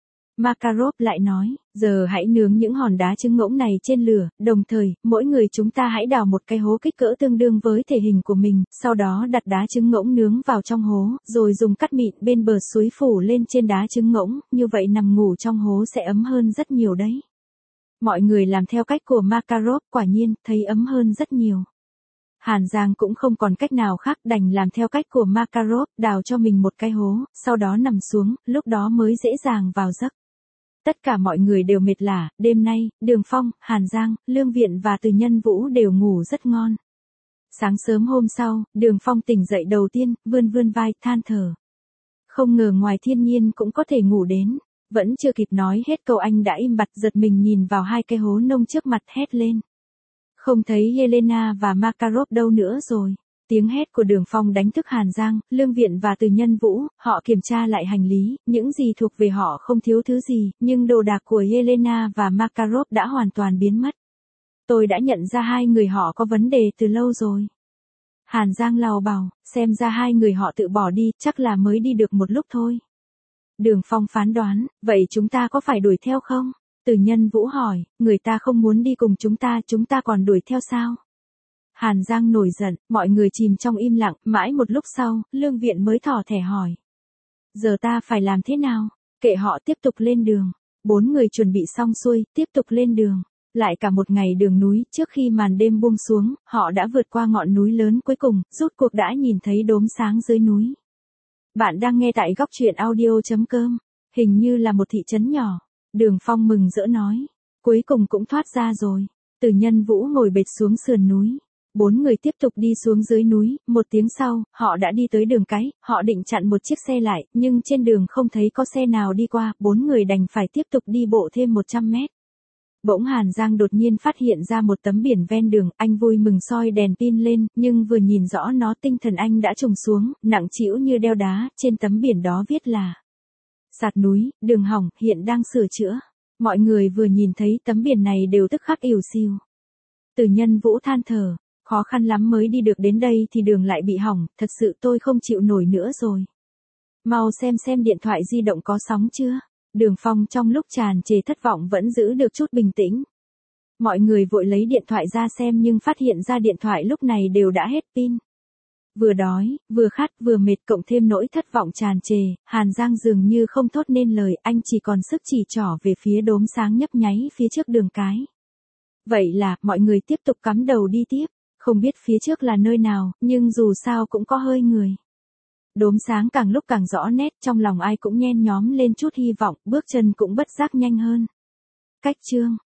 Makarov lại nói, giờ hãy nướng những hòn đá trứng ngỗng này trên lửa, đồng thời, mỗi người chúng ta hãy đào một cái hố kích cỡ tương đương với thể hình của mình, sau đó đặt đá trứng ngỗng nướng vào trong hố, rồi dùng cát mịn bên bờ suối phủ lên trên đá trứng ngỗng, như vậy nằm ngủ trong hố sẽ ấm hơn rất nhiều đấy. Mọi người làm theo cách của Makarov, quả nhiên, thấy ấm hơn rất nhiều. Hàn Giang cũng không còn cách nào khác, đành làm theo cách của Makarov, đào cho mình một cái hố, sau đó nằm xuống, lúc đó mới dễ dàng vào giấc. Tất cả mọi người đều mệt lả, đêm nay, Đường Phong, Hàn Giang, Lương Viện và Từ Nhân Vũ đều ngủ rất ngon. Sáng sớm hôm sau, Đường Phong tỉnh dậy đầu tiên, vươn vươn vai, than thở. Không ngờ ngoài thiên nhiên cũng có thể ngủ đến. Vẫn chưa kịp nói hết câu anh đã im bặt, giật mình nhìn vào hai cái hố nông trước mặt, hét lên. Không thấy Yelena và Makarov đâu nữa rồi. Tiếng hét của Đường Phong đánh thức Hàn Giang, Lương Viện và Từ Nhân Vũ, họ kiểm tra lại hành lý, những gì thuộc về họ không thiếu thứ gì, nhưng đồ đạc của Yelena và Makarov đã hoàn toàn biến mất. Tôi đã nhận ra hai người họ có vấn đề từ lâu rồi. Hàn Giang lào bào, xem ra hai người họ tự bỏ đi, chắc là mới đi được một lúc thôi. Đường Phong phán đoán, vậy chúng ta có phải đuổi theo không? Từ Nhân Vũ hỏi, người ta không muốn đi cùng chúng ta còn đuổi theo sao? Hàn Giang nổi giận, mọi người chìm trong im lặng, mãi một lúc sau, Lương Viện mới thỏ thẻ hỏi. Giờ ta phải làm thế nào? Kệ họ, tiếp tục lên đường. 4 người chuẩn bị xong xuôi, tiếp tục lên đường. Lại cả một ngày đường núi, trước khi màn đêm buông xuống, họ đã vượt qua ngọn núi lớn cuối cùng, rốt cuộc đã nhìn thấy đốm sáng dưới núi. Bạn đang nghe tại góc truyện audio.com, hình như là một thị trấn nhỏ. Đường Phong mừng rỡ nói, cuối cùng cũng thoát ra rồi. Từ Nhân Vũ ngồi bệt xuống sườn núi. 4 người tiếp tục đi xuống dưới núi, 1 tiếng sau, họ đã đi tới đường cái, họ định chặn một chiếc xe lại, nhưng trên đường không thấy có xe nào đi qua, 4 người đành phải tiếp tục đi bộ thêm 100 mét. Bỗng Hàn Giang đột nhiên phát hiện ra một tấm biển ven đường, anh vui mừng soi đèn pin lên, nhưng vừa nhìn rõ nó tinh thần anh đã trùng xuống, nặng trĩu như đeo đá, trên tấm biển đó viết là Sạt núi, đường hỏng, hiện đang sửa chữa. Mọi người vừa nhìn thấy tấm biển này đều tức khắc ỉu xìu. Từ Nhân Vũ than thở, khó khăn lắm mới đi được đến đây thì đường lại bị hỏng, thật sự tôi không chịu nổi nữa rồi. Mau xem điện thoại di động có sóng chưa. Đường Phong trong lúc tràn trề thất vọng vẫn giữ được chút bình tĩnh. Mọi người vội lấy điện thoại ra xem nhưng phát hiện ra điện thoại lúc này đều đã hết pin. Vừa đói, vừa khát, vừa mệt cộng thêm nỗi thất vọng tràn trề, Hàn Giang dường như không thốt nên lời, anh chỉ còn sức chỉ trỏ về phía đốm sáng nhấp nháy phía trước đường cái. Vậy là, mọi người tiếp tục cắm đầu đi tiếp, không biết phía trước là nơi nào, nhưng dù sao cũng có hơi người. Đốm sáng càng lúc càng rõ nét, trong lòng ai cũng nhen nhóm lên chút hy vọng, bước chân cũng bất giác nhanh hơn. Cách chương